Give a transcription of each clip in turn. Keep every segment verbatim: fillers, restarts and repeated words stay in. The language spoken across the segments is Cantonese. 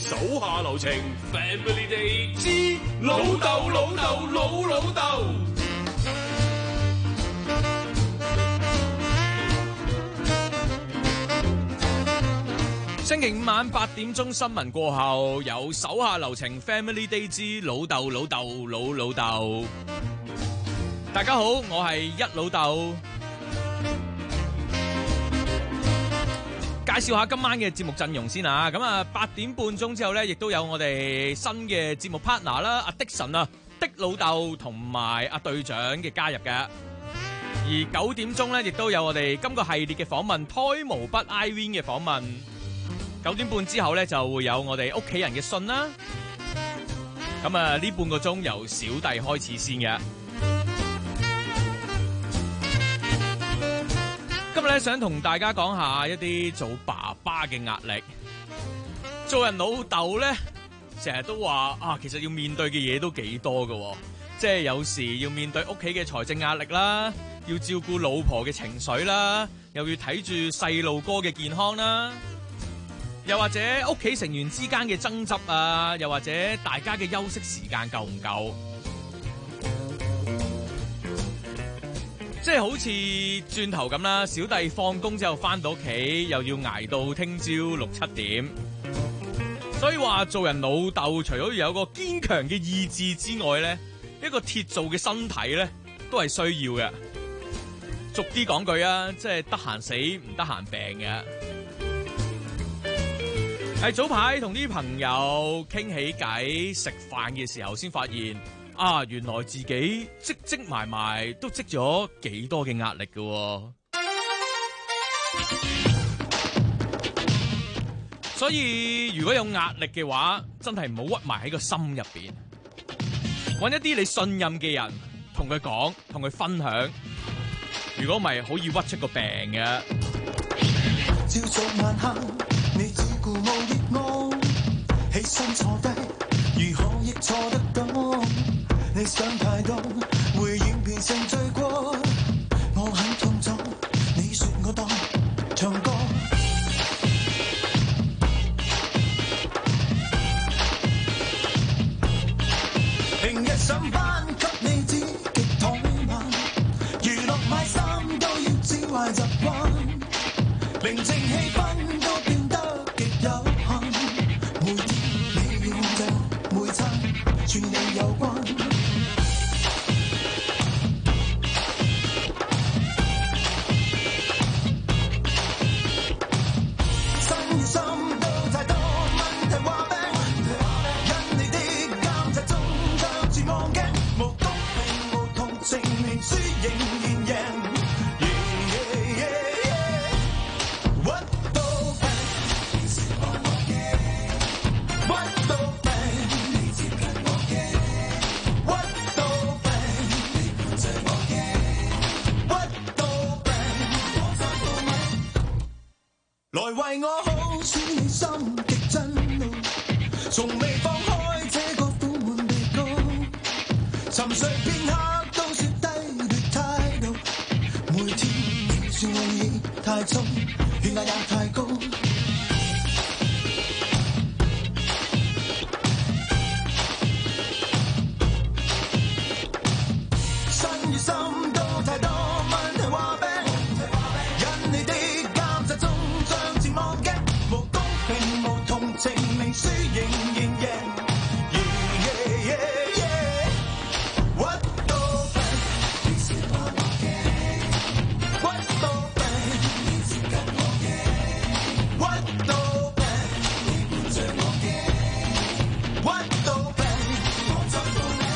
手下留情 ，Family Day 之老豆老豆老老豆。星期五晚八點鐘新聞過後，有手下留情 Family Day 之老豆老豆老老豆。大家好，我係一老豆。介紹下今晚嘅節目陣容先啊！咁啊，八點半鐘之後咧，亦都有我哋新嘅節目 partner 啦，阿的神啊，的老豆同埋阿隊長嘅加入嘅。而九點鐘咧，亦都有我哋今個系列嘅訪問，胎毛筆 Irene 嘅訪問。九點半之後咧，就會有我哋屋企人嘅信啦。咁啊，呢半個鐘由小弟開始先嘅。今日咧，想同大家講下一啲做爸爸嘅壓力。做人老豆咧，成日都話啊，其實要面對嘅嘢都幾多㗎，即係有時要面對屋企嘅財政壓力啦，要照顧老婆嘅情緒啦，又要睇住細路哥嘅健康啦。又或者屋企成員之間嘅爭執啊，又或者大家嘅休息時間夠唔夠？即係好似轉頭咁啦，小弟放工之後翻到屋企，又要捱到聽朝六七點。所以話做人老豆，除咗要有個堅強嘅意志之外咧，一個鐵做嘅身體咧，都係需要嘅。俗啲講句啊，即係得閒死唔得閒病嘅。喺早排同啲朋友傾起偈食飯嘅時候，先發現啊，原來自己積積埋埋都積咗幾多嘅壓力㗎喎。所以如果有壓力嘅話，真係唔好屈埋喺個心入邊，搵一啲你信任嘅人同佢講，同佢分享。如果唔係，好易屈出個病嘅。 朝早晚黑，你只顧無益我，起身坐低，如何亦錯得到？你想太多，會演變成罪過。我很痛楚，你說我當唱歌。平日上班給你指極怠慢，娛樂買衫都要指壞習慣，寧靜氣氛都變得極有限。每天你要控制每餐，全你有關。來為我好，使你心極震怒，從未放開這個苦悶地高，沉睡片刻都說低劣態度，每天就算我已太重，血壓也太高。身與心都太多問題話病，因你的監察中將折磨驚，無公平無同情，明輸仍然贏。Yeah, yeah, yeah, yeah. 屈到病，你是我我嘅。屈到病，你接近我嘅。屈到病，你伴着我嘅。屈到病，我在乎你。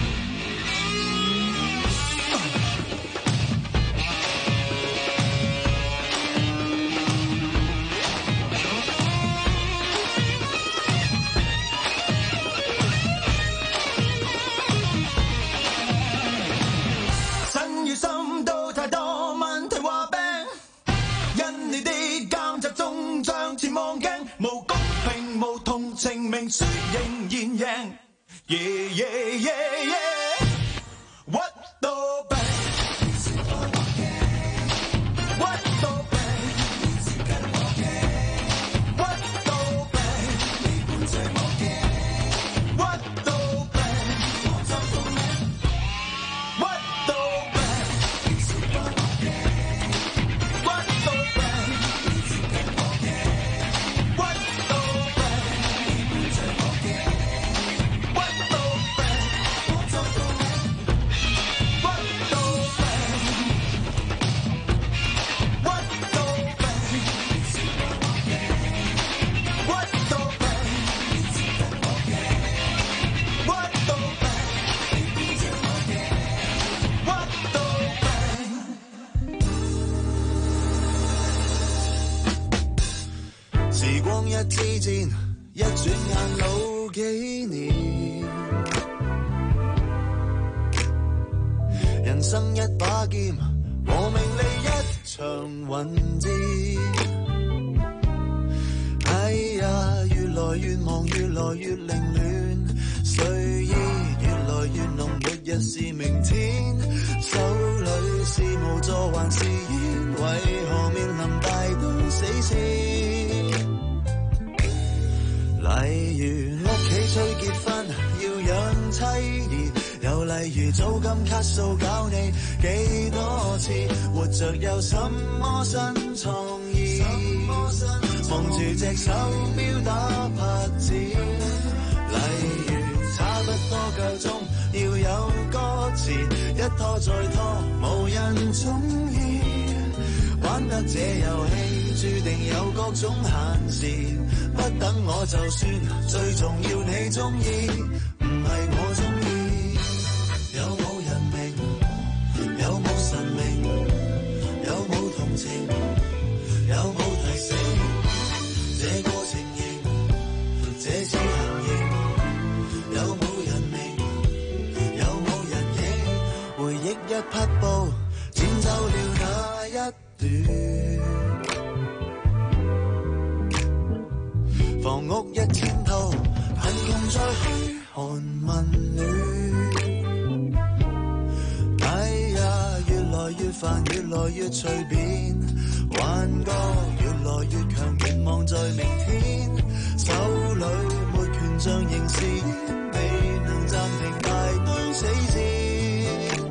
身與心都太多問題話病，因你的監察中將前望鏡，無公平無同情，明輸仍然贏。Yeah, yeah, yeah, yeah. 屈到病，你是我我嘅。屈到病，你接近我嘅。屈到病，你伴着時光一支箭，一轉眼老幾年。人生一把劍，和名利一場混戰。哎呀，越來越忙，越來越凌亂，睡意越來越濃，末日是明天。手裏是無助還是煙，為何面臨大堆死線？例如屋企催結婚，要養妻兒，又例如租金卡數搞你幾多次，活着有什麼新創意？望住隻手錶打拍子，例如差不多夠鐘，要有歌詞，一拖再拖，無人鍾意。玩得這遊戲，注定有各種限時，不等我就算，最重要你鍾意，唔係我鍾意。有冇人明？有冇神明？有冇同情？有冇提醒？這個情形，這次行刑，有冇人明？有冇人影？回憶一匹布，剪走了那一段。房屋一千套，貧窮再噓寒問暖。哎呀，越來越煩，越來越隨便，幻覺越來越強，願望在明天。手裏沒權杖仍是煙，未能暫停大堆死線。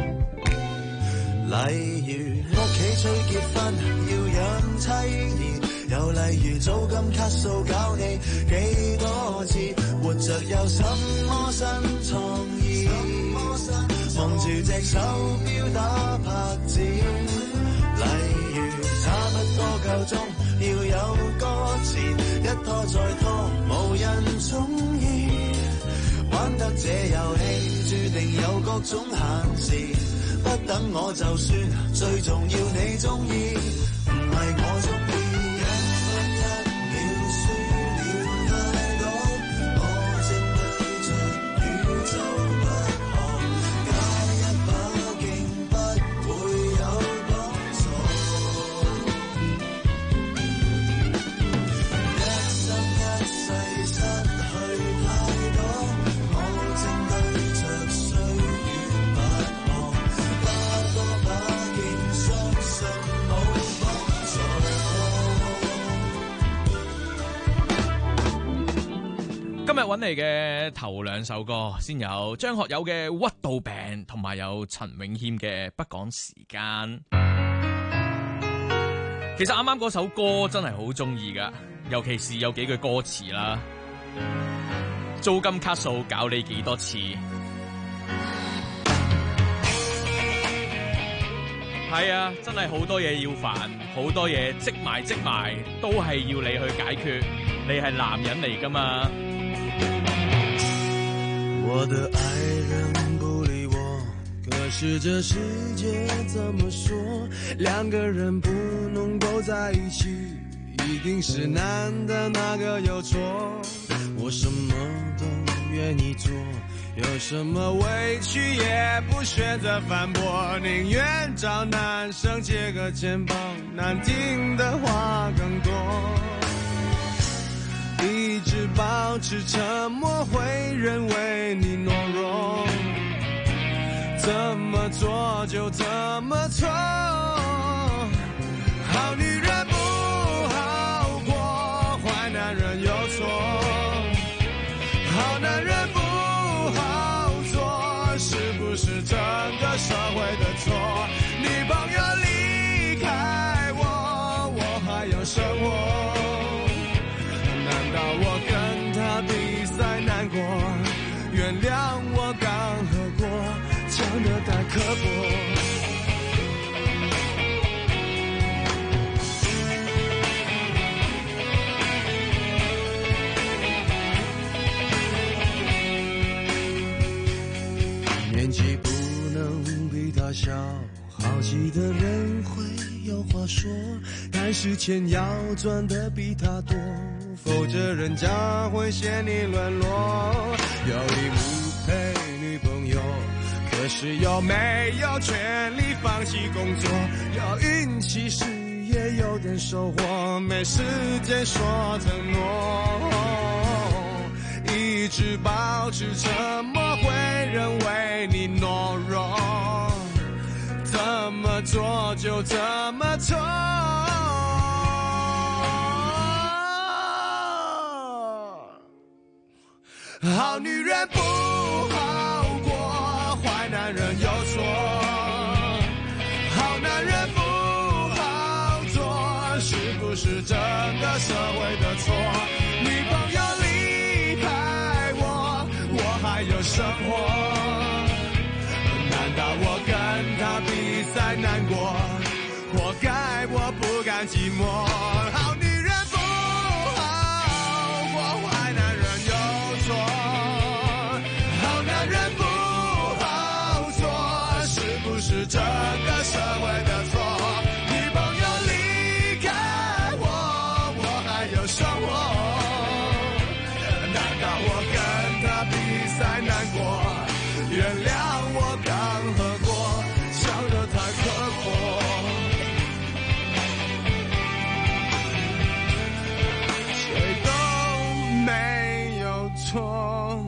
例如屋企催結婚，要養妻兒，又例如租金卡數搞你幾多次，活着有什麼新創意？望住隻手錶打拍子，例如差不多夠鐘，要有歌詞，一拖再拖，無人鍾意。玩得這遊戲，注定有各種限時，不等我就算，最重要你鍾意，唔係我鍾意。 今日揾嚟嘅頭兩首歌，先有張學友嘅《屈到病》，同埋有陳詠謙嘅《不趕時間》。其實啱啱嗰首歌真係好中意噶，尤其是有幾句歌詞啦，租金卡數搞你幾多次。係啊，真係好多嘢要煩，好多嘢積埋積埋，都係要你去解決。你係男人嚟噶嘛？ 我的愛人不理我，可是這世界怎麼說？兩個人不能夠在一起，一定是男的那個有錯。我什麼都願意做，有什麼委屈也不選擇反駁，寧願找男生借個肩膀，難聽的話更多。一直保持沉默，會認為你懦弱，怎麼做就怎麼錯。好女人不好過，壞男人有錯，好男人不好做，是不是整個社會的錯？女朋友離開我，我還要生活。我跟他比賽難過，原諒我剛喝過，講得太刻薄。年紀不能比他小，好奇的人會有話說，他但是钱要賺得比他多，否則人家會嫌你軟弱。有義務陪女朋友，可是又沒有權利放棄工作。要運氣時也有點收穫，沒時間說承諾。一直保持沉默，會認為你懦弱。怎麼做就怎麼做。好女人不好過，壞男人有錯。好男人不好做，是不是整個社會的錯？女朋友離開我，我還有生活。難道我跟他比賽難過？活該我不甘寂寞。好女人不好過，壞男人有錯。好男人不好做，是不是整個社會的錯？女朋友離開我，我還有生活。難道我跟他比賽難過？原諒我剛喝過，笑得太刻薄。誰都沒有錯，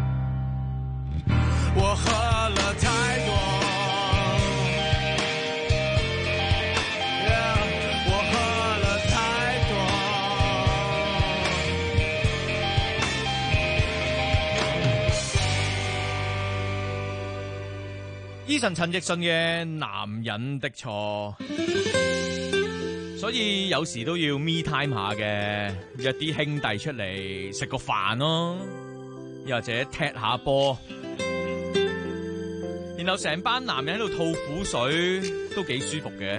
我喝了太多。Yeah, 我喝了太多。 Eason 陳奕迅嘅男人的錯，所以有時都要 me time 下嘅，約啲兄弟出嚟食個飯咯，又或者踢下波，然後成班男人喺度吐苦水，都幾舒服嘅。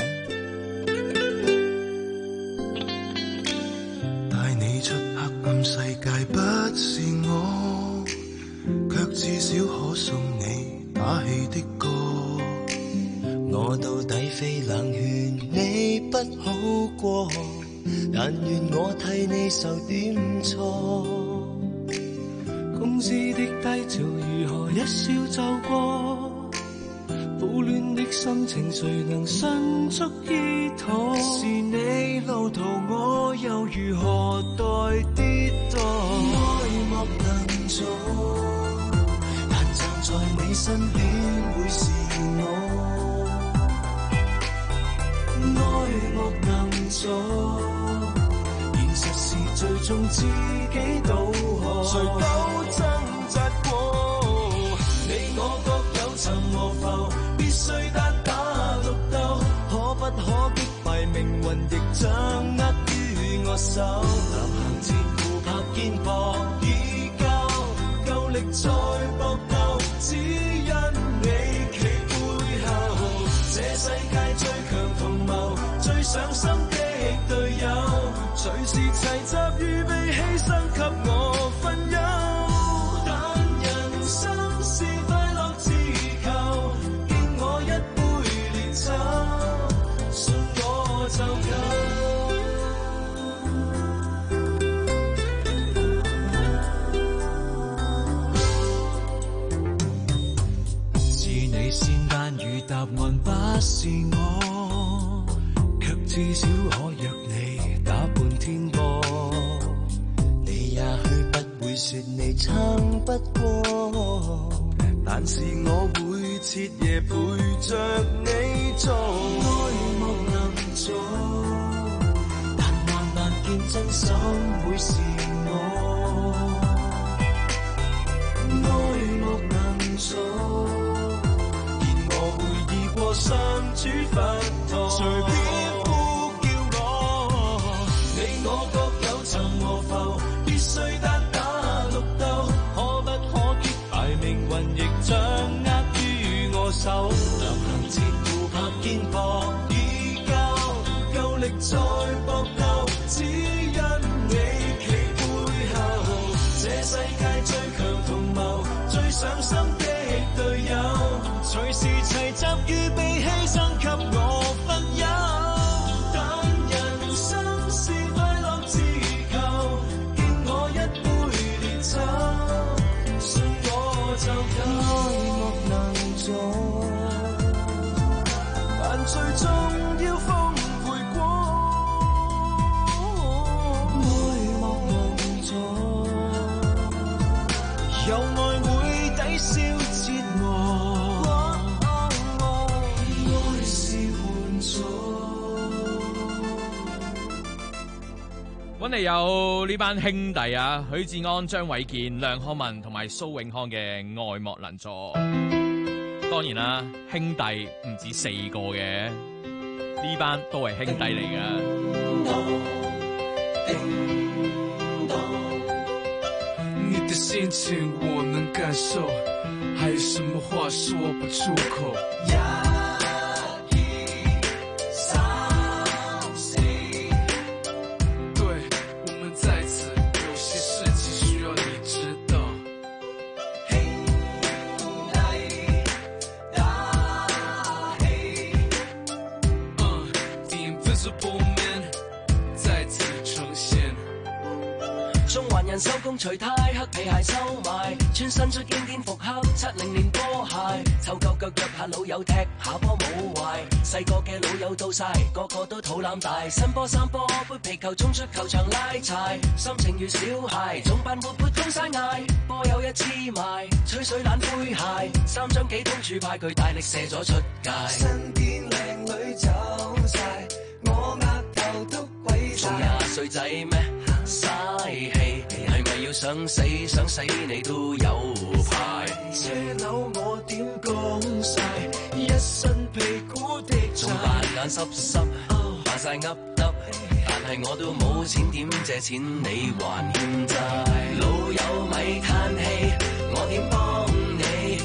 帶你出黑暗世界不是我，卻至少可送你打氣的歌。我到底非冷勸你不好過，但願我替你受點錯。公司的低潮如何一笑就過？暴亂的心情誰能迅速醫妥？是你路途，我又如何待跌墮？愛莫能助，但站在你身邊會是我。愛莫能助，現實是最終自己渡河。誰都掙扎過，你我各有沉和浮，必須單打獨鬥，可不可擊敗命運，亦掌握於我手。臨行前互拍肩膊，以交夠力再搏鬥，只因你企背後。這世界最強同謀，最上心的隊友，隨時齊集預備犧牲給我分憂。但人生是快樂自求，敬我一杯烈酒，信我就夠。是你先單與答案不是我，卻至少可約你打半天波。你也許不會說你撐不過，但是我會徹夜陪着你做。愛莫能助，但慢慢見真心會是我。愛莫能助，上主佛陀，隨便呼叫我。你我各有沉和浮，必須單打獨鬥，可不可擊敗命運，亦掌握於我手。臨行前互拍肩膊，以交夠力再搏鬥，只因你企背後。這世界最強同謀，最上心的隊友，隨時齊集預備犧牲給我分憂。但人揾嚟有呢班兄弟啊，許志安、張衛健、梁漢文同埋蘇永康嘅愛莫能助。當然啦，兄弟唔止四個嘅，呢班都係兄弟嚟㗎。 你的心情我能感受，還有什麼話說不出口。 收工除呔，黑皮鞋收埋，穿新出經典復刻七零年波鞋，湊夠腳約下老友踢下波冇壞，細個嘅老友到晒，個個都肚腩大，新波三波杯皮球衝出球場拉柴，心情如小孩，總扮活潑通晒嗌，波有一黐埋，吹水懶灰鞋，三張幾通柱派佢大力射咗出界， 身邊靚女走晒，我額頭都鬼晒， 仲廿歲仔咩？嘥氣，係咪要想死想死你都有排？ 車樓我點講晒，一身屁股的仲扮眼濕濕，扮晒噏耷，但係我都冇錢點借錢你還欠債？老友咪嘆氣，我點幫你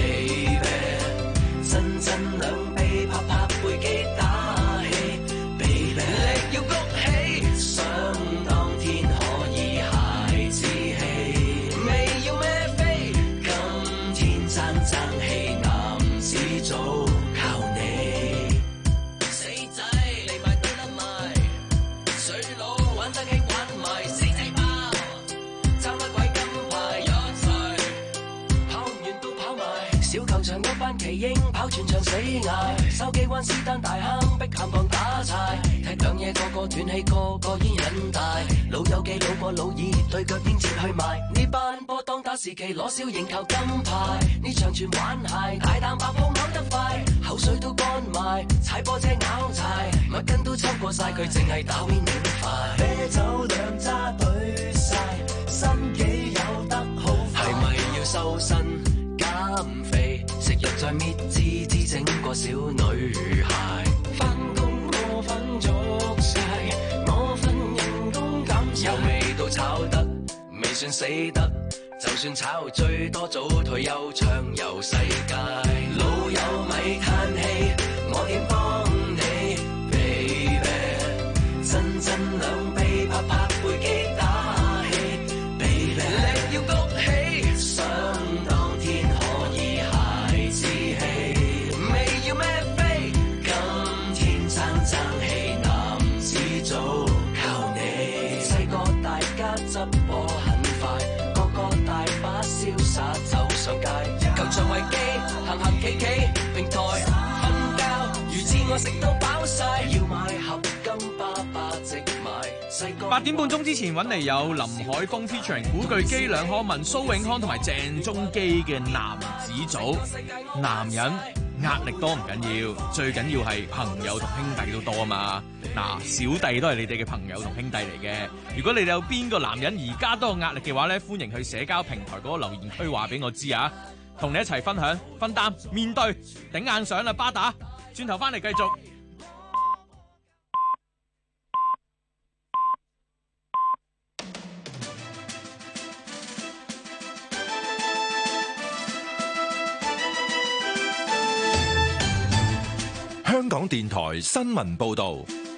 ，baby？ 真真兩臂拍拍背肌打氣 ，baby， 力要谷起，想當天可以孩子氣，未要孭飛，今天爭爭氣，男子組靠你。死仔你咪對得埋，水佬玩得起玩埋，死仔包爭乜鬼金牌一齊，跑唔完都跑埋。小球場一班奇英跑全場死捱，筲箕灣斯丹大坑碧咸旁打柴，踢兩嘢個個斷氣，個個煙癮大，老友記老過老二，對腳點折去埋，呢班波當打時期攞小型球金牌，呢場全玩鞋，大啖爆泡嘔得快，口水都乾埋，踩波車拗柴，乜筋都抽過晒，佢淨係打 winning 快， 啤酒兩揸對晒，心機有得好快， 係咪要收身減肥，食藥再搣枝枝整個小女孩， 返工我瞓足晒，我份人工減晒， 又未到炒得，未算死得，就算炒最多早退休暢遊世界，老友咪嘆氣，我點幫你 baby？ 真真兩臂拍拍背肌打氣 baby， 力要谷起，想當天可以孩子氣，未要孭飛，今天爭爭氣，男子組靠你。 細個大家執波很快，個個大把瀟灑走上街， 球場維基，行行企企，平台瞓覺，如知我食到飽晒， 要買合金巴巴直買，細個八點半鐘之前揾嚟有林海峰 featuring 古巨基、梁漢文、蘇永康同埋鄭中基嘅男子組。男人壓力多唔緊要，最緊要係朋友同兄弟都多啊嘛。嗱，小弟都係你哋嘅朋友同兄弟嚟嘅。如果你哋有邊個男人而家都有壓力嘅話咧，歡迎去社交平台嗰個留言區話俾我知啊，同你一齊分享、分擔、面對，頂硬上啦，巴打。轉頭翻嚟繼續。 香港電台新聞報道。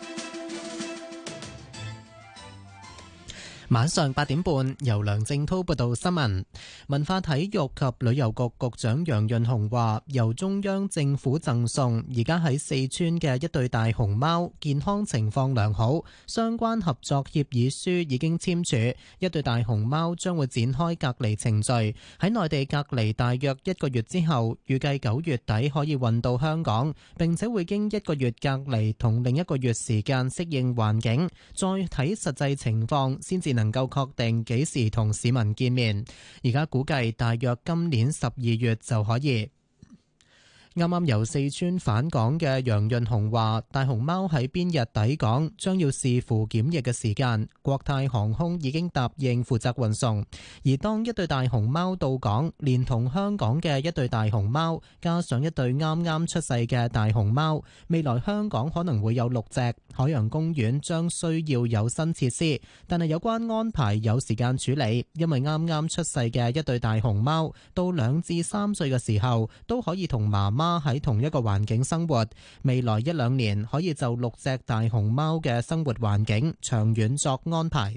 晚上八點半，由梁正滔報道新聞。文化體育及旅遊局局長楊潤雄話，由中央政府贈送，而家喺四川嘅一對大熊貓健康情況良好，相關合作協議書已經簽署，一對大熊貓將會展開隔離程序，喺內地隔離大約一個月之後，預計九月底可以運到香港，並且會經一個月隔離同另一個月時間適應環境，再睇實際情況先至能夠確定幾時同市民見面，而家估計大約今年十二月就可以。 啱啱由四川返港嘅楊潤雄話：大熊貓喺邊日抵港，將要視乎檢疫嘅時間。國泰航空已經答應負責運送。而當一對大熊貓到港，連同香港嘅一對大熊貓，加上一對啱啱出世嘅大熊貓，未來香港可能會有六隻。海洋公園將需要有新設施，但係有關安排有時間處理，因為啱啱出世嘅一對大熊貓到兩至三歲嘅時候都可以同媽媽喺同一個環境生活。未來一兩年可以就六隻大熊貓嘅生活環境長遠作安排。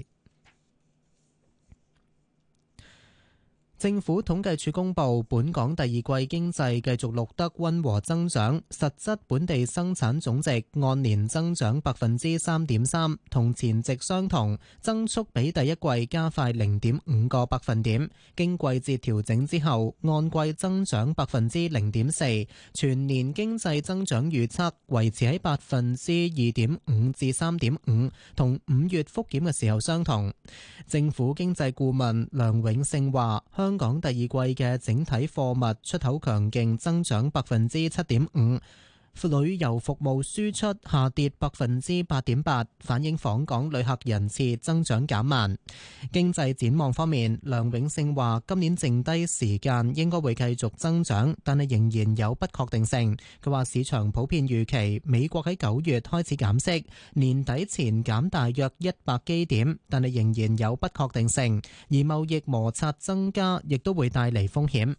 政府統計處公布，本港第二季經濟繼續錄得溫和增長，實質本地生產總值按年增長百分之三點三，同前值相同，增速比第一季加快零點五個百分點。經季節調整之後，按季增長百分之零點四，全年經濟增長預測維持喺百分之二點五至三點五，同五月復檢嘅時候相同。政府經濟顧問梁永勝話：香港第二季嘅整體貨物出口強勁增長百分之七點五，旅遊服務輸出下跌百分之八點八，反映訪港旅客人次增長減慢。經濟展望方面，梁永勝話今年剩低時間應該會繼續增長，但係仍然有不確定性。佢話市場普遍預期美國喺九月開始減息，年底前減大約一百基點，但係仍然有不確定性，而貿易摩擦增加亦都會帶嚟風險。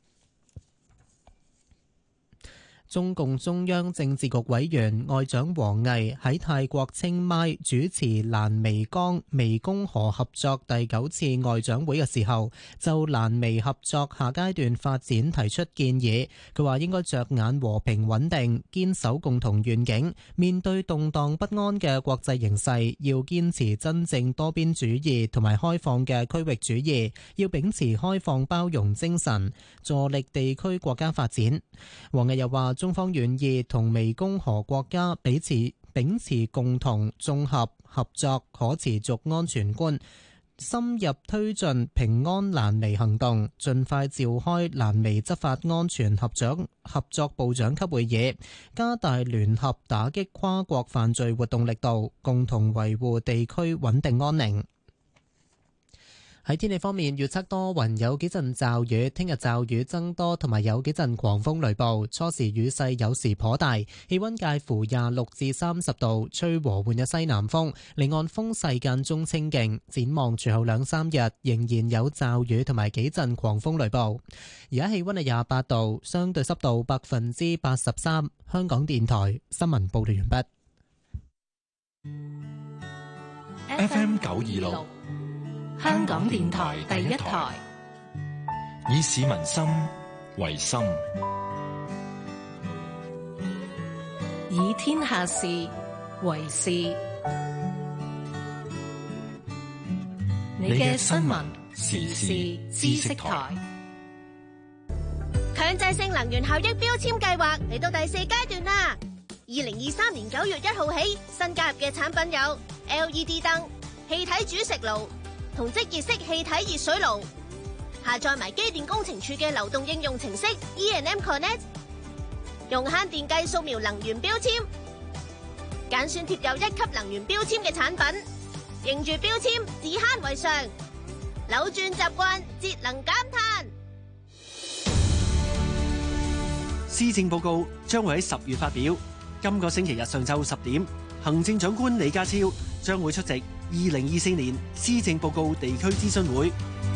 中共中央政治局委員外長王毅喺泰國清邁主持蘭湄江湄公河合作第九次外長會嘅時候，就蘭湄合作下階段發展提出建議。佢話應該着眼和平穩定，堅守共同願景。面對動盪不安嘅國際形勢，要堅持真正多邊主義同埋開放嘅區域主義，要秉持開放包容精神，助力地區國家發展。王毅又話，中方願意同湄公河國家彼此秉持共同、綜合、合作、可持續安全觀，深入推進平安蘭湄行動，盡快召開蘭湄執法安全合作合作部長級會議，加大聯合打擊跨國犯罪活動力度，共同維護地區穩定安寧。喺天氣方面，預測多雲，有幾陣驟雨，聽日驟雨增多，同埋有幾陣狂風雷暴，初時雨勢有時頗大，氣溫介乎廿六至三十度，吹和緩嘅西南風，離岸風勢間中清勁。展望隨後兩三日仍然有驟雨同埋幾陣狂風雷暴。而家氣溫係廿八度，相對濕度百分之八十三。香港電台新聞報道完畢。 F M 九二六。 香港電台第一台， 以市民心為心， 以天下事為事。你嘅新聞時事知識台。 強制性能源效益標籤計劃嚟到第四階段啦！二零二三年九月一號起，新加入嘅產品有 L E D 燈、氣體煮食爐同即熱式氣體熱水爐。下載埋機電工程署嘅流動應用程式 E and M Connect， 用慳電計掃描能源標籤，揀選貼有一級能源標籤嘅產品，認住標籤，自慳為上，扭轉習慣，節能減碳。 施政報告將會喺十月發表，今個星期日上晝十點，行政長官李家超將會出席二零二四年施政報告地區諮詢會。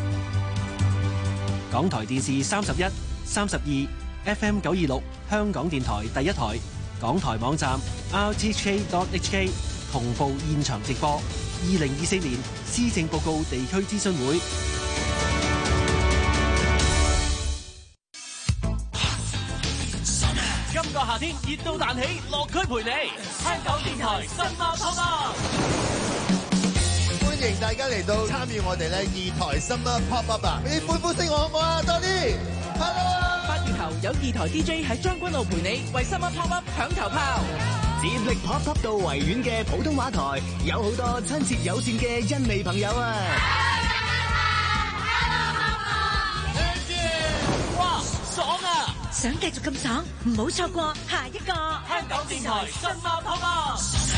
港台電視三十一、三十二、F M 九二六，香港電台第一台，港台網站 r t h k dot h k 同步現場直播二零二四年施政報告地區諮詢會。 今個夏天熱到彈起，樂區陪你，香港電台新馬泡泡。 歡迎大家嚟到參與我哋咧二台 Summer Pop Up 啊！你歡呼聲我好唔好啊？多啲 ，Hello 啊！ 八月頭有二台 D J 喺將軍澳陪你為 Summer Pop Up 搶頭炮， 接力 Pop Up 到維園嘅普通話台，有好多親切友善嘅印尼朋友啊！ 哇，爽啊！ 想繼續咁爽，唔好錯過下一個香港電台新馬泡泡。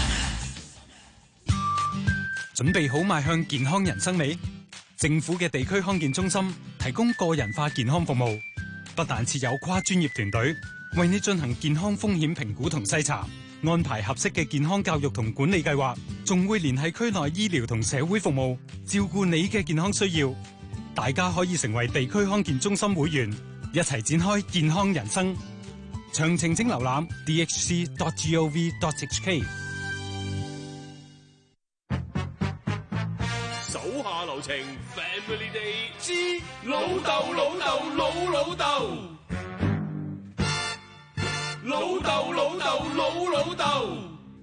準備好邁向健康人生未？政府嘅地區康健中心提供個人化健康服務，不但設有跨專業團隊為你進行健康風險評估同篩查，安排合適嘅健康教育同管理計劃，仲會聯繫區內醫療同社會服務，照顧你嘅健康需要。大家可以成為地區康健中心會員，一齊展開健康人生。詳情請瀏覽 d h c dot gov dot h k。 手下留情 ，Family Day 之老豆老豆老老豆，老豆老豆老老豆。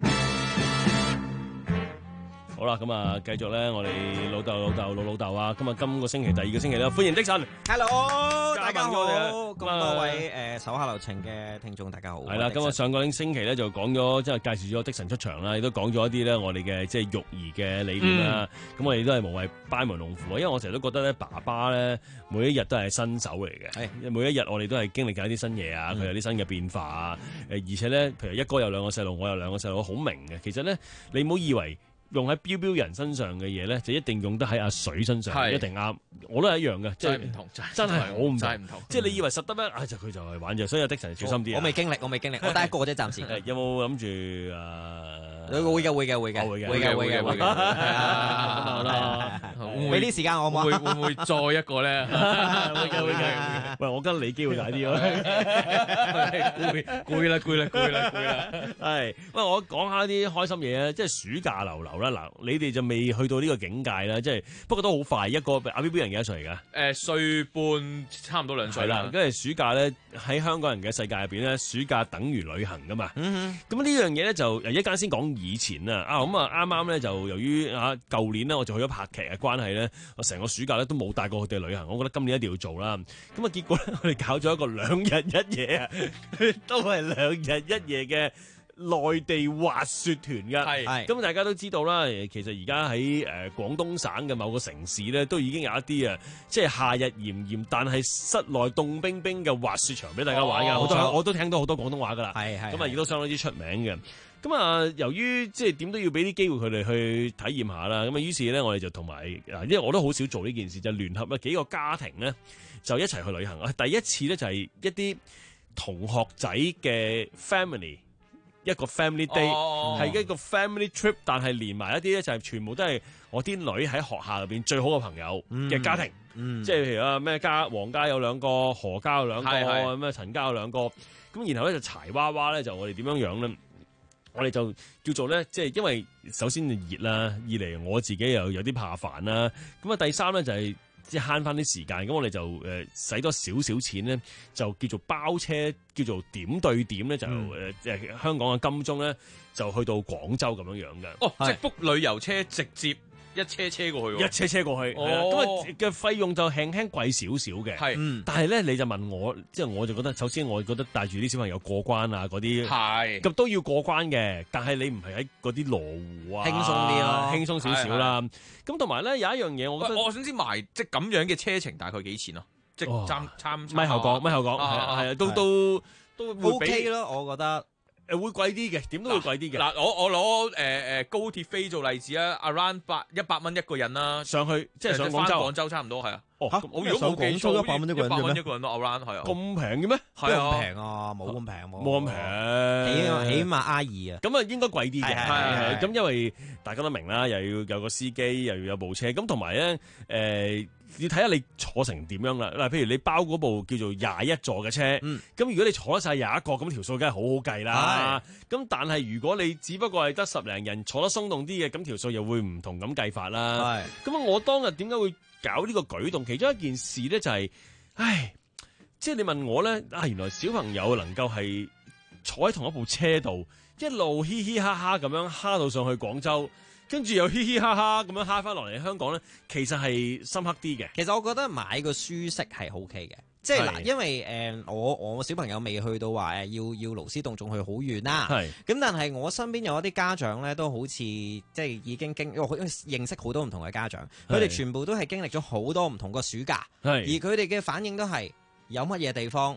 好啦，咁啊，繼續咧，我哋老豆老豆老老豆啊，咁啊，今個星期第二個星期啦，歡迎的神 ，Hello，大家好，咁咁啊多位誒手下留情嘅聽眾，大家好。 係啦，咁啊，上個星期咧就講咗，即係介紹咗的神出場啦，亦都講咗一啲咧我哋嘅即係育兒嘅理念啦。咁、嗯、我哋都係無謂班門弄斧，因為我成日都覺得咧，爸爸咧每一日都係新手嚟嘅，係每一日我哋都係經歷緊一啲新嘢啊，佢、嗯、有啲新嘅變化啊，誒，而且咧，譬如一哥有兩個細路，我有兩個細路，好明嘅。其實咧，你唔好以為用喺標標人身上嘅嘢咧，就一定用得喺阿水身上，一定啱。我都係一樣嘅，即係唔同，真係好唔同。即係你以為實得咩？啊，就佢就係玩啫，所以有的神小心啲。 我未經歷，我未經歷，我得一個啫，暫時。 有冇諗住誒？ 會嘅，會嘅，會嘅， 會嘅， 會嘅，會嘅，會嘅。 好啦， 俾啲時間我冇。 會會唔會再一個咧？ 會嘅，會嘅。喂，我覺得你機會大啲咯。 攰攰啦，攰啦，攰啦，攰啦。 係，喂，我講下啲開心嘢啊！即係暑假流流啦，嗱，你哋就未去到呢個境界啦，即係不過都好快。一個阿 B B 人幾多歲嚟㗎？ 誒，歲半，差唔多兩歲啦。 跟住暑假咧，喺香港人嘅世界入邊咧，暑假等於旅行㗎嘛。 嗯咁呢樣嘢咧就一間先講以前啊，啊咁啊啱啱咧就由於啊舊年咧我就去咗拍劇嘅關係咧，我成個暑假咧都冇帶過佢哋旅行，我覺得今年一定要做啦。咁啊結果咧我哋搞咗一個兩日一夜啊，都係兩日一夜嘅內地滑雪團㗎。係，咁大家都知道啦，其實而家喺誒廣東省嘅某個城市咧，都已經有一啲啊，即係夏日炎炎，但係室內凍冰冰嘅滑雪場俾大家玩㗎。好多我都聽到好多廣東話㗎啦。係係，咁啊亦都相當之出名嘅。咁啊，由於即係點都要俾啲機會佢哋去體驗下啦，咁啊，於是咧我哋就同埋啊，因為我都好少做呢件事，就聯合啊幾個家庭咧，就一齊去旅行啊。第一次咧就係一啲同學仔嘅 family 一個 family day，係、哦、一個 family trip，但係連埋一啲咧就係全部都係我啲女喺學校入邊最好嘅朋友嘅家庭，嗯嗯、即係譬如啊咩家黃家有兩個，何家有兩個，咁啊陳家有兩個，咁然後咧就柴娃娃咧就我哋點樣樣咧？我哋就叫做咧，即係因為首先熱啦，二嚟我自己又有啲怕煩啦，咁啊第三咧就係即係慳翻啲時間，咁我哋就誒使多少少錢咧，就叫做包車，叫做點對點咧，就誒即係香港嘅金鐘咧，就去到廣州咁樣樣嘅。 哦，即係 book 旅遊車直接。一車車過去， 一車車過去，係啦，咁啊嘅費用就輕輕貴少少嘅，係，嗯，但係咧你就問我，即係我就覺得，首先我覺得帶住啲小朋友過關啊，嗰啲係，咁都要過關嘅，但係你唔係喺嗰啲羅湖啊， 輕鬆啲咯， 輕鬆少少啦，咁同埋咧有一樣嘢，我覺得， 我想知埋即係咁樣嘅車程大概幾錢咯？即係參參， 咪後講，咪後講，係啊，係啊，都都都 OK 咯，我覺得。 誒會貴啲嘅，點都會貴啲嘅。 嗱，我我攞誒誒高鐵飛做例子啊 ，around 百一百蚊一個人啦， 上去即係上廣州， 廣州差唔多係啊。 哦， 我如果冇記錯， 一百蚊一個人啫咩？ 一百蚊一個人都 around 係啊。 咁平嘅咩？ 係啊， 平啊，冇咁平， 冇咁平， 起碼起碼阿二啊。 咁啊應該貴啲嘅，係咁因為大家都明啦，又要有個司機，又要有部車，咁同埋咧誒。要睇下你坐成點樣啦，嗱，譬如你包嗰部叫做廿一座嘅車，咁、嗯、如果你坐得晒廿一個，咁條數梗係好好計啦。咁但係如果你只不過係得十零人坐得鬆動啲嘅，咁條數又會唔同咁計法啦。咁我當日點解會搞呢個舉動？其中一件事咧就係、是，唉，即係你問我咧，啊，原來小朋友能夠係坐喺同一部車度，一路嘻嘻哈哈咁樣哈到上去廣州。跟住又嘻嘻哈哈咁樣蝦翻落嚟香港咧，其實係深刻啲嘅。 其實我覺得買個舒適係 OK 嘅，即係嗱，因為誒、呃、我我小朋友未去到話誒要要勞師動眾去好遠啦。係咁，但係我身邊有一啲家長咧，都好似即係已經經因為認識好多唔同嘅家長，佢哋全部都係經歷咗好多唔同個暑假，而佢哋嘅反應都係有乜嘢地方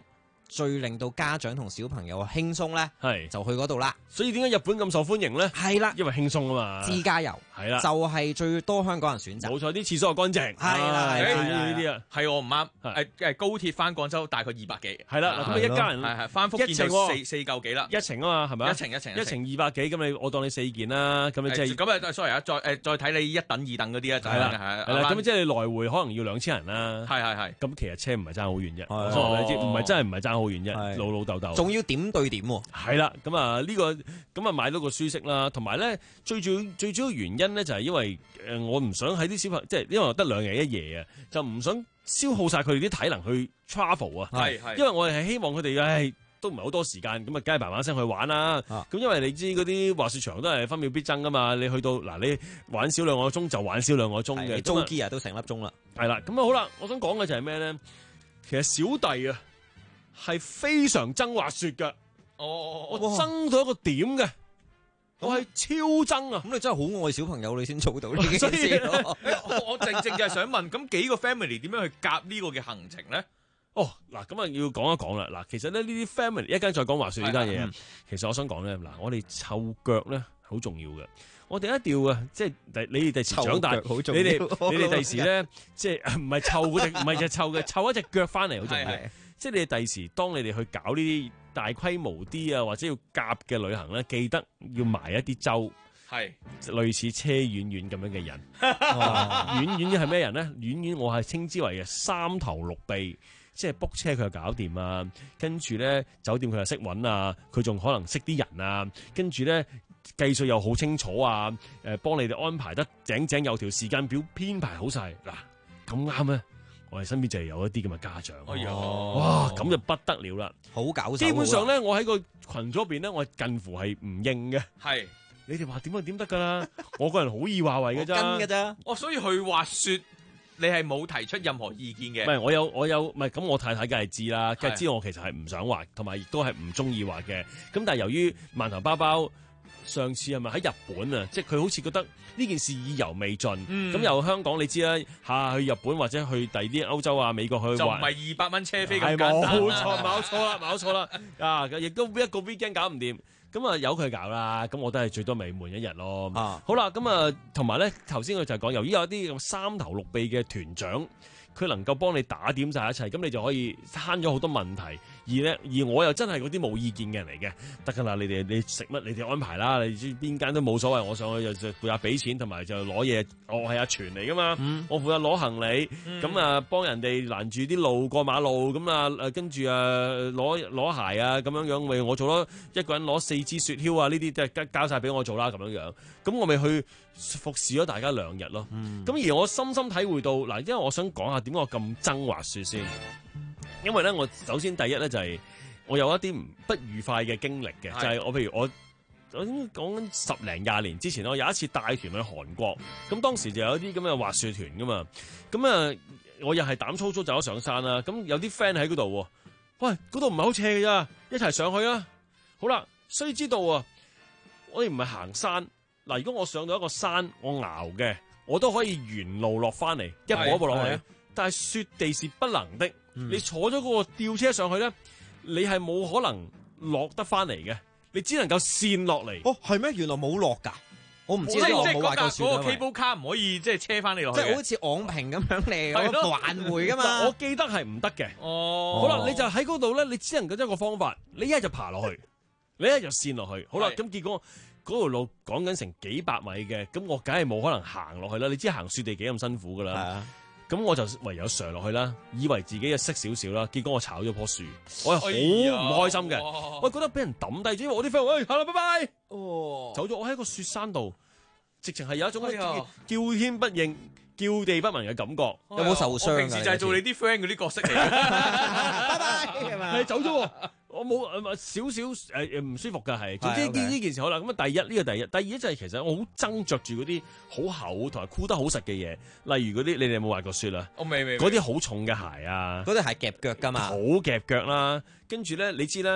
最令到家長同小朋友輕鬆咧， 係就去嗰度啦。 所以點解日本咁受歡迎咧？ 係啦， 因為輕鬆啊嘛， 自駕遊係啦， 就係最多香港人選擇。 冇錯，啲廁所又乾淨， 係啦， 係係呢啲啊， 係我唔啱，誒誒高鐵翻廣州大概二百幾， 係啦，嗱咁你一家人係係翻福建就四四嚿幾啦， 一程啊嘛，係咪啊？ 一程一程一程二百幾，咁你我當你四件啦，咁你即係咁啊，sorry 啊，再誒再睇你一等二等嗰啲啊，就係啦， 係啦，咁即係你來回可能要兩千人啦， 係係係， 咁其實車唔係爭好遠啫，唔係真係唔係爭好遠啫，老老豆豆， 仲要點對點喎， 係啦，咁啊呢個咁啊買到個舒適啦，同埋咧最主要最主要原因咧就係因為誒我唔想喺啲小朋友即係因為我得兩日一夜啊，就唔想消耗晒佢哋啲體能去 travel 啊， 係係， 因為我哋係希望佢哋唉都唔係好多時間，咁啊梗係慢慢聲去玩啦。咁因為你知嗰啲滑雪場都係分秒必爭噶嘛，你去到嗱你玩少兩個鐘就玩少兩個鐘嘅， 租機啊都成粒鐘啦。 係啦，咁啊好啦，我想講嘅就係咩咧？其實小弟啊係非常憎滑雪㗎， 哦， 我憎到一個點嘅。我係超憎啊！ 咁你真係好愛小朋友，你先做到呢件所以事咯。 我正正就係想問，咁幾個 family 點樣去夾呢個嘅行程咧？ 哦，嗱，咁啊要講一講啦。嗱，其實咧呢啲 family 一陣再講滑雪呢單嘢啊。其實我想講咧，嗱，我哋湊腳咧好重要嘅。我哋一定要啊，即係第你哋第時長大，你哋你哋第時咧，即係唔係湊嗰隻，唔係隻湊嘅，湊一隻腳翻嚟好重要。即係你哋第時當你哋去搞呢啲大規模啲啊，或者要夾嘅旅行咧，記得要埋一啲周， 係類似車婉婉咁樣嘅人。婉婉係咩人咧？婉婉我係稱之為嘅三頭六臂，即係 book 車佢又搞掂啊，跟住咧酒店佢又識揾啊，佢仲可能識啲人啊，跟住咧計數又好清楚啊，誒幫你哋安排得井井有條，時間表編排好晒。嗱咁啱咧。我哋身邊就係有一啲咁嘅家長， 哎呀， 哇，咁就不得了啦， 好搞笑。 基本上咧，我喺個群組入邊咧，我近乎係唔應嘅。 係， 你哋話點就點得噶啦，我個人好易話為嘅咋， 跟嘅咋。 哦，所以去滑雪，你係冇提出任何意見嘅。 唔係，我有我有，唔係咁，我太太梗係知啦，梗係知我其實係唔想滑，同埋亦都係唔中意滑嘅。咁但係由於饅頭包包。上次係咪喺日本啊？即係佢好似覺得呢件事意猶未盡，咁、嗯、由香港你知啦，下去日本或者去第二啲歐洲啊、美國去， 就唔係二百蚊車飛咁簡單。 冇錯，冇錯啦，冇錯啦，啊，亦都一個 weekend 搞唔掂，咁啊由佢搞啦，咁我都係最多咪悶一日咯。啊、好啦，咁啊同埋咧，頭先佢就係講，由於有一啲咁三頭六臂嘅團長，佢能夠幫你打點晒一切，咁你就可以慳咗好多問題。而咧，而我又真係嗰啲冇意見嘅人嚟嘅，得㗎啦！你哋你食乜你哋安排啦，你知邊間都冇所謂。我上去就就負責俾錢同埋就攞嘢，我係阿全嚟㗎嘛，嗯、我負責攞行李，咁、嗯、啊幫人哋攔住啲路過馬路，咁啊誒跟住啊攞攞鞋啊咁樣樣，咪我做咯，一個人攞四支雪橇啊，呢啲都係交晒俾我做啦咁樣樣，咁我咪去服侍咗大家兩日咯。咁、嗯、而我深深體會到嗱，因為我想講下點解我咁憎滑雪先。因為咧，我首先第一咧就係、是、我有一啲唔不愉快嘅經歷嘅，就係、是、我譬如我我應該講緊十零廿年之前，我有一次帶團去韓國，咁當時就有啲咁嘅滑雪團噶嘛，咁啊我又係膽粗粗走咗上山啦，咁有啲 friend 喺嗰度，喂嗰度唔係好斜嘅咋，一齊上去啊！好啦，須知道啊，我哋唔係行山嗱，如果我上到一個山，我熬嘅，我都可以沿路落翻嚟，一步一步落去，但係雪地是不能的。嗯、你坐咗嗰個吊車上去咧，你係冇可能落得翻嚟嘅，你只能夠跣落嚟。 哦，係咩？原來冇落㗎，我唔知道。 即係冇滑過雪嗰個 cable car 唔可以即係車翻你落去。 即係好似昂平咁樣嚟，咁環迴㗎嘛。 我記得係唔得嘅。 哦， 好啦，你就喺嗰度咧，你只能夠一個方法，你一係就爬落去，你一係就跣落去。好啦，咁結果嗰條路講緊成幾百米嘅，咁我梗係冇可能行落去啦。你知行雪地幾咁辛苦㗎啦。咁我就唯有上落去啦，以為自己嘅識少少啦，結果我炒咗棵樹，我係好唔開心嘅，哎、我覺得俾人抌低咗，因為我啲 friend 喂，好啦，拜拜，哦，走咗，我喺個雪山度，直情係有一種、哎、叫天不應，叫地不聞嘅感覺， 有冇受傷？我平時就係做你啲 friend 嗰啲角色嚟嘅，拜拜，係走咗。我冇少少誒誒唔舒服嘅係，總之呢呢件事好啦。咁啊，第一呢、呢個第一，第二就係其實我好憎着住嗰啲好厚同埋箍得好實嘅嘢，例如嗰啲你哋有冇滑過雪啊？ 我未未。 嗰啲好重嘅鞋啊， 嗰啲鞋夾腳㗎嘛， 好夾腳啦。跟住咧，你知咧，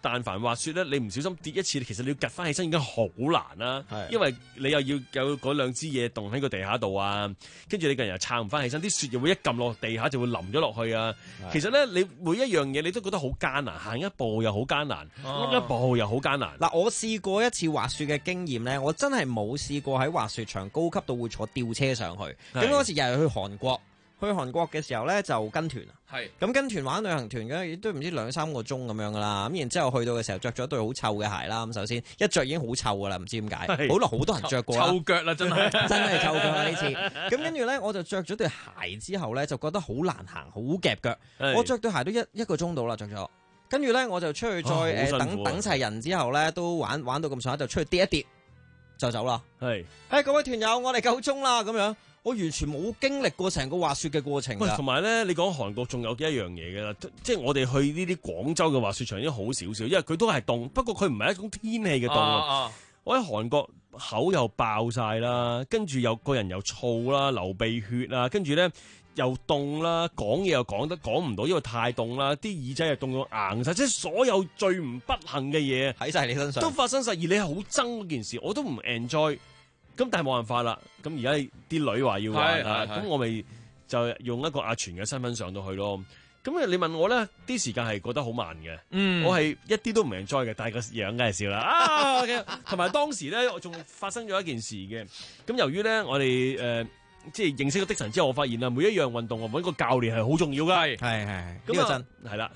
但凡滑雪咧，你唔小心跌一次，其實你要趌翻起身已經好難啦。因為你又要有嗰兩支嘢棟喺個地下度啊，跟住你個人又撐唔翻起身，啲雪又會一撳落地下就會淋咗落去啊。其實咧，你每一樣嘢你都覺得好艱難，行一步又好艱難，碌、啊、一步又好艱難。 嗱，我試過一次滑雪嘅經驗咧，我真係冇試過喺滑雪場高級到會坐吊車上去。咁嗰次又係去韓國。去韓國嘅時候咧就跟團，係咁跟團玩旅行團嘅，都唔知兩三個鐘咁樣噶啦。咁然之後去到嘅時候着咗對好臭嘅鞋啦。咁首先一着已經好臭噶啦，唔知點解，好耐好多人着過啦， 臭腳啦真係， 真係臭腳啊呢次。咁跟住咧我就着咗對鞋之後咧就覺得好難行，好夾腳。我着對鞋都一一個鐘到啦，着咗。跟住咧我就出去再誒、哦呃、等等齊人之後咧都玩玩到咁上下，就出去跌一跌就走啦。係，誒、哎、各位團友，我哋夠鐘啦咁樣。我完全冇經歷過成個滑雪嘅過程㗎。 同埋咧，你講韓國仲有幾一樣嘢嘅啦，即係我哋去呢啲廣州嘅滑雪場已經好少少，因為佢都係凍，不過佢唔係一種天氣嘅凍啊。我喺韓國口又爆晒啦，跟住又個人又燥啦，流鼻血啦，跟住咧又凍啦，講嘢又講得講唔到，因為太凍啦，啲耳仔又凍到硬晒，即係所有最唔不幸嘅嘢喺晒你身上， 都發生晒，而你係好憎嗰件事，我都唔 enjoy。咁但係冇辦法啦，咁而家啲女話要玩啊，咁我咪就用一個阿全嘅身份上到去咯。咁你問我咧，啲時間係覺得好慢嘅，嗯、我係一啲都唔 enjoy 嘅，但係個樣梗係笑啦。啊，同埋當時咧，我仲發生咗一件事嘅。咁由於咧，我哋誒、呃、即係認識咗的神之後，我發現啦，每一樣運動我揾個教練係好重要㗎。係係係，呢個真係啦。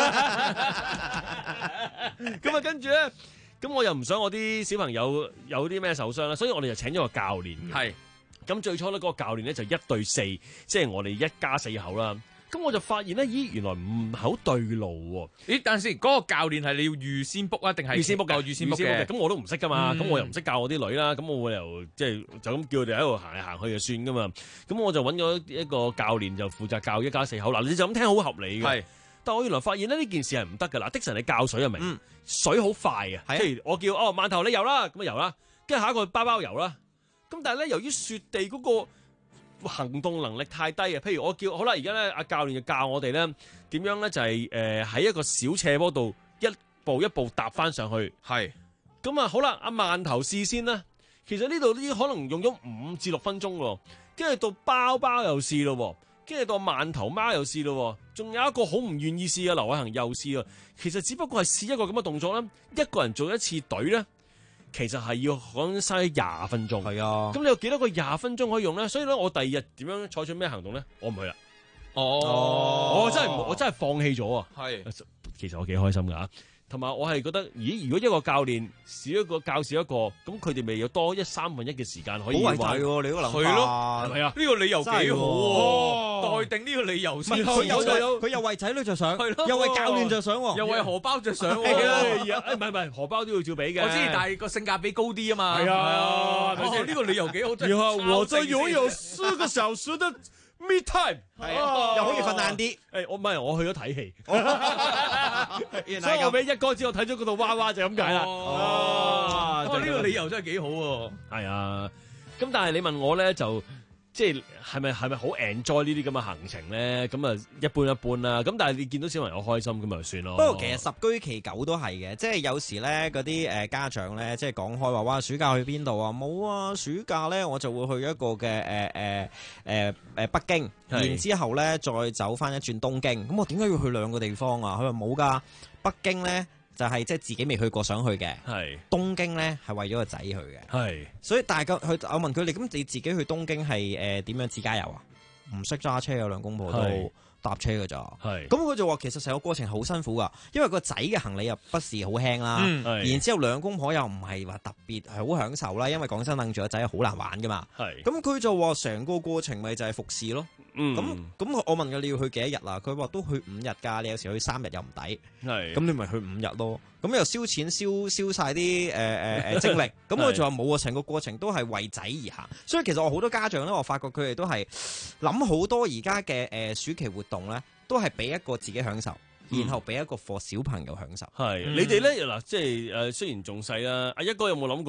咁啊，跟住咧。咁我又唔想我啲小朋友有啲咩受傷啦，所以我哋就請咗個教練嘅。係，咁最初咧嗰個教練咧就一對四，即係我哋一家四口啦。咁我就發現咧，咦，原來唔係好對路喎。咦，等陣先，嗰個教練係你要預先 book 啊，定係預先 book 嘅？預先 book 嘅。咁我都唔識噶嘛，咁、嗯、我又唔識教我啲女啦，咁我會又即係就咁叫佢哋喺度行嚟行去就算噶嘛。咁我就揾咗一個教練就負責教一家四口。嗱，你就咁聽好合理嘅。係。但我原來發現咧呢件事係唔得㗎啦，的神你教水就明，嗯、水好快啊，譬如我叫哦饅頭你游啦，咁啊游啦，跟住下一個包包游啦，咁但係咧由於雪地嗰個行動能力太低啊，譬如我叫好啦，而家咧阿教練就教我哋咧點樣咧就係誒喺一個小斜坡度一步一步踏翻上去，係，咁啊好啦，阿饅頭試先啦，其實呢度呢可能用咗五至六分鐘喎，跟住到包包又試咯。跟住到饅頭貓又試咯，仲有一個好唔願意試嘅劉偉恒又試啊。其實只不過係試一個咁嘅動作啦，一個人做一次隊咧，其實係要講嘥廿分鐘。係啊，咁你有幾多個廿分鐘可以用咧？所以咧，我第二日點樣採取咩行動咧？我唔去啦。哦，我真係我真係放棄咗啊。係，其實我幾開心噶。同埋我係覺得，咦？如果一個教練少一個教少一個，咁佢哋咪有多一三分一嘅時間可以玩。好偉大喎！你嗰個諗法係咯，係咪啊？呢個理由幾好喎！待定呢個理由先。佢又佢又為仔女着想，又為教練着想，又為荷包着想。係啊，唔係唔係，荷包都要照俾嘅。我知，但係個性價比高啲啊嘛。係啊，呢個理由幾好。然後我再擁有四個小時的Me time 係啊，又可以瞓晏啲。誒，我唔係，我去咗睇戲，所以我俾一哥之後睇咗嗰套娃娃就咁解啦。哦，呢個理由真係幾好喎。係啊，咁但係你問我咧，就即係係咪係咪好 enjoy 呢啲咁嘅行程咧？咁啊一般一般啦。咁但係你見到小朋友開心咁咪算咯。不過其實十居其九都係嘅，即係有時咧嗰啲誒家長咧，即係講開話哇暑假去邊度啊？冇啊，暑假咧我就會去一個嘅誒誒誒誒北京，然之後咧再走翻一轉東京。咁我點解要去兩個地方啊？佢話冇㗎，北京咧。就係即係自己未去過想去嘅，係東京咧係為咗個仔去嘅，係所以大家去我問佢哋咁你自己去東京係誒點樣自駕遊啊？唔識揸車啊，兩公婆都搭車㗎咋，係咁佢就話其實成個過程好辛苦噶，因為個仔嘅行李又不是好輕啦，嗯、然之後兩公婆又唔係話特別係好享受啦，因為講真楞住個仔好難玩噶嘛，係咁佢就話成個過程咪就係服侍咯。咁咁、嗯、我問佢你要去幾多日啊？佢話都去五日㗎，你有時去三日又唔抵，係咁你咪去五日咯。咁又燒錢燒燒曬啲誒誒誒精力，咁佢就話冇啊，成個過程都係為仔而行。所以其實我好多家長咧，我發覺佢哋都係諗好多而家嘅誒暑期活動咧，都係俾一個自己享受，嗯、然後俾一個課小朋友享受。係、嗯、你哋咧嗱，即係誒雖然仲細啦，阿一哥有冇諗過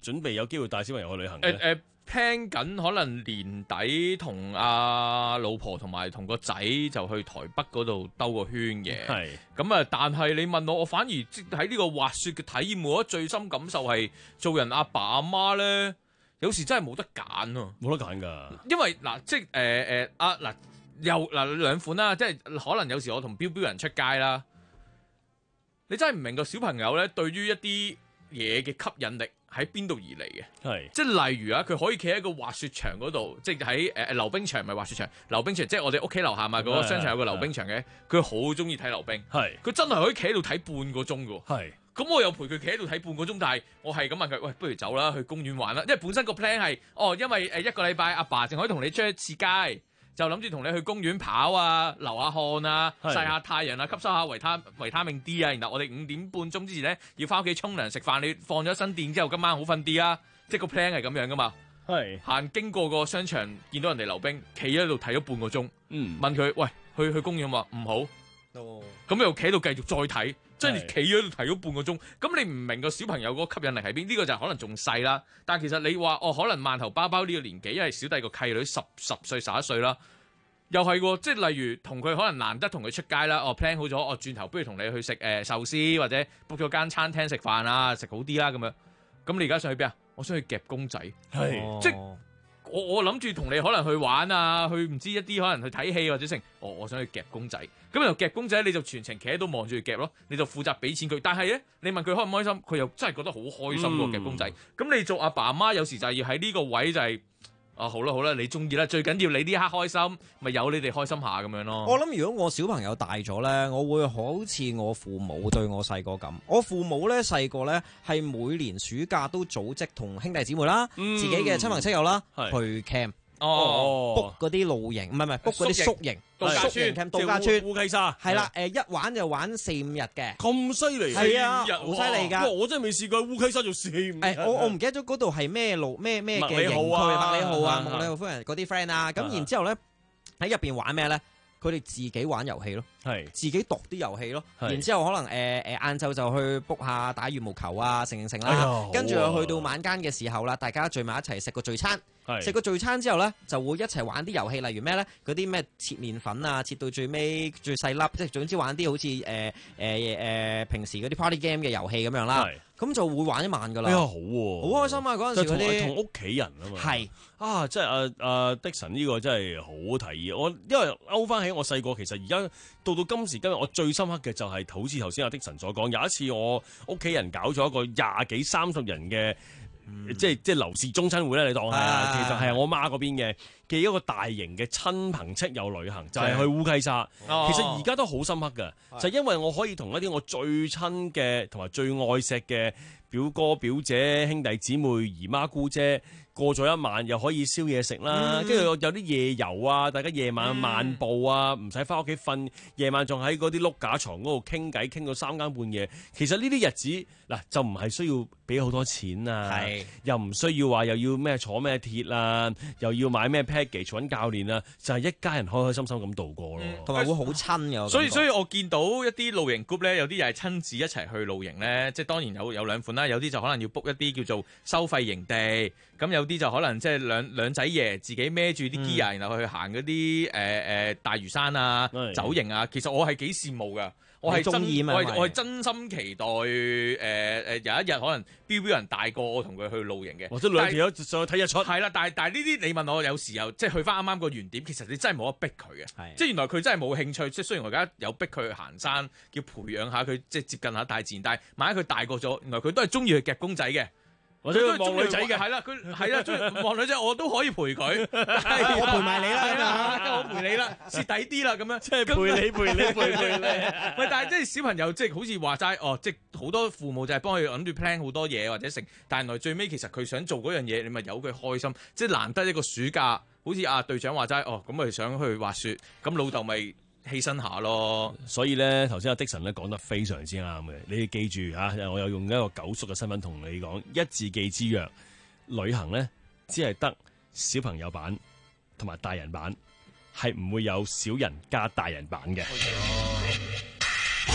準備有機會帶小朋友去旅行嘅？ 誒誒 plan 緊可能年底同阿老婆同埋同個仔就去台北嗰度兜個圈嘅。 係咁啊，但係你問我，我反而即喺呢個滑雪嘅體驗，我覺得最深感受係做人阿爸阿媽咧，有時真係冇得揀啊， 冇得揀㗎。 因為嗱，即係誒誒啊嗱，又嗱兩款啦，即係可能有時我同標標人出街啦，你真係唔明個小朋友咧對於一啲嘢嘅吸引力喺邊度而嚟嘅？ 係即係例如啊，佢可以企喺個滑雪場嗰度，即係喺誒溜冰場，唔係滑雪場，溜冰場即係我哋屋企樓下嘛，嗰、嗰個商場有個溜冰場嘅，佢好中意睇溜冰， 係佢真係可以企喺度睇半個鐘㗎喎。 係咁我又陪佢企喺度睇半個鐘，但係我係咁問佢，喂，不如走啦，去公園玩啦，因為本身個 plan 係，哦，因為誒一個禮拜阿爸淨可以同你出一次街。就諗住同你去公園跑啊，流下汗啊，曬下太陽啊，吸收下維他維他命 D 啊，然後我哋五點半鐘之前咧要翻屋企沖涼食飯，你放咗身電之後今晚好瞓啲啊，即係個 plan 係咁樣噶嘛。 係行經過個商場見到人哋溜冰，企喺度睇咗半個鐘， 嗯， 問佢喂去去公園話唔好， 哦， 咁又企喺度繼續再睇，即係企喺度睇咗半個鐘，咁你唔明個小朋友嗰個吸引力喺邊？呢、這個就可能仲細啦，但係其實你話哦，可能饅頭包包呢個年紀，因為小弟個契女十十歲十一歲啦。又係喎，即係例如同佢可能難得同佢出街啦，我 plan 好咗，我轉頭不如同你去食誒、呃、壽司或者 book 咗間餐廳食飯啊，食好啲啦咁樣。咁你而家想去邊啊？我想去夾公仔， 係、 哦、即係我我諗住同你可能去玩啊，去唔知一啲可能去睇戲或者成。哦，我想去夾公仔，咁又夾公仔你就全程企喺度望住佢夾咯，你就負責俾錢佢。但係咧，你問佢開唔開心，佢又真係覺得好開心喎、嗯、夾公仔。咁你做阿爸阿媽有時就係要喺呢個位就係、是。啊好啦好啦，你中意啦，最緊要你呢刻開心，咪由你哋開心下咁樣咯。 我諗如果我小朋友大咗呢，我會好似我父母對我細個咁。我父母呢，細個呢係每年暑假都組織同兄弟姊妹啦、嗯、自己嘅親朋戚友啦去 camp。哦 book 嗰啲露營，唔係唔係 book 嗰啲宿營，宿營 camp 度假村， 烏溪沙係啦，誒一玩就玩四五日嘅， 咁犀利， 係啊，好犀利㗎！ 我真係未試過烏溪沙做四五日。 誒，我我唔記得咗嗰度係咩路咩咩嘅營區，麥理浩啊、麥理浩夫人嗰啲 friend 啊，咁然之後咧喺入邊玩咩咧？佢哋自己玩遊戲咯，係自己度啲遊戲咯，然之後可能誒誒晏晝就去 book 下打羽毛球啊，成成成啦，跟住去到晚間嘅時候啦，大家聚埋一齊食個聚餐。食個聚餐之後咧，就會一齊玩啲遊戲，例如咩咧？嗰啲咩切麵粉啊，切到最尾最細粒，即係總之玩啲好似誒誒誒平時嗰啲 party game 嘅遊戲咁樣啦。咁就會玩一晚噶啦。 哎呀，好喎， 好開心啊！嗰陣時嗰啲同屋企人啊嘛。 係啊，即係阿阿的神呢個真係好提議。我因為勾翻起我細個，其實而家到到今時今日，我最深刻嘅就係好似頭先阿的神所講，有一次我屋企人搞咗一個廿幾三十人嘅。嗯、即係即係劉氏中親會咧，你當係啊，其實係我媽嗰邊嘅嘅一個大型嘅親朋戚友旅行，就係、是、去烏溪沙。哦、其實而家都好深刻嘅，就係、因為我可以同一啲我最親嘅同埋最愛錫嘅表哥表姐兄弟姊妹姨媽姑姐。過咗一晚又可以燒嘢食啦，跟住、嗯、有啲夜遊啊，大家夜晚漫步啊，唔使翻屋企瞓，夜晚仲喺嗰啲碌架床嗰度傾偈，傾到三更半夜。其實呢啲日子嗱就唔係需要俾好多錢啊，又唔需要話又要咩坐咩鐵啊，又要買咩 package 揾教練啊，就係、是、一家人開開心心咁度過咯， 同埋、嗯、會好親嘅。 所以所以我見到一啲露營 group 咧，有啲又係親子一齊去露營咧，即係當然有有兩款啦，有啲就可能要 book 一啲叫做收費營地，咁有啲就可能即係兩兩仔爺自己孭住啲 gear，然後去行嗰啲誒誒大嶼山啊、走營啊。其實我係幾羨慕噶，我係中意，我係我係真心期待誒誒、呃、有一日可能標標人大個，我同佢去露營嘅。 或者兩條友上去睇日出。係啦，但係但係呢啲你問我有時候即係去翻啱啱個原點，其實你真係冇得逼佢嘅。即係原來佢真係冇興趣。即係雖然我而家有逼佢去行山，叫培養下佢即係接近下大自然，但係萬一佢大個咗，原來佢都係中意去夾公仔嘅。 或者佢望女仔嘅， 係啦，佢係啦，中意望女仔，我都可以陪佢， 我陪埋你啦， 係啦，我陪你啦，蝕底啲啦，咁樣， 即係陪你陪你陪陪你。 喂，但係即係小朋友，即係好似話齋，哦，即係好多父母就係幫佢諗住 plan 好多嘢或者成，但係原來最尾其實佢想做嗰樣嘢，你咪由佢開心，即係難得一個暑假，好似阿隊長話齋，哦，咁咪想去滑雪，咁老豆咪犧牲下咯。 所以咧，頭先阿的神咧講得非常之啱嘅，你要記住嚇，我有用一個九叔嘅身份同你講，一字記之曰，旅行咧只係得小朋友版同埋大人版，係唔會有小人加大人版嘅。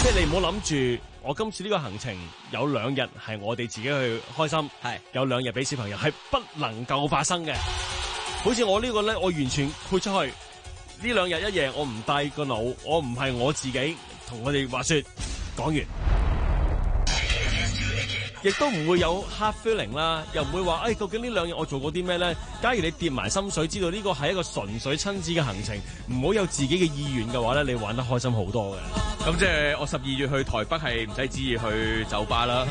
即係你唔好諗住我今次呢個行程有兩日係我哋自己去開心，係有兩日俾小朋友係不能夠發生嘅。好似我呢個咧，我完全豁出去。呢兩日一夜，我唔帶個腦，我唔係我自己，同我哋話說講完，亦都唔會有 hard feeling 啦，又唔會話誒、哎，究竟呢兩日我做過啲咩咧？假如你跌埋心水，知道呢個係一個純粹親子嘅行程，唔好有自己嘅意願嘅話咧，你玩得開心好多嘅。 咁即係我十二月去台北係唔使旨意去酒吧啦。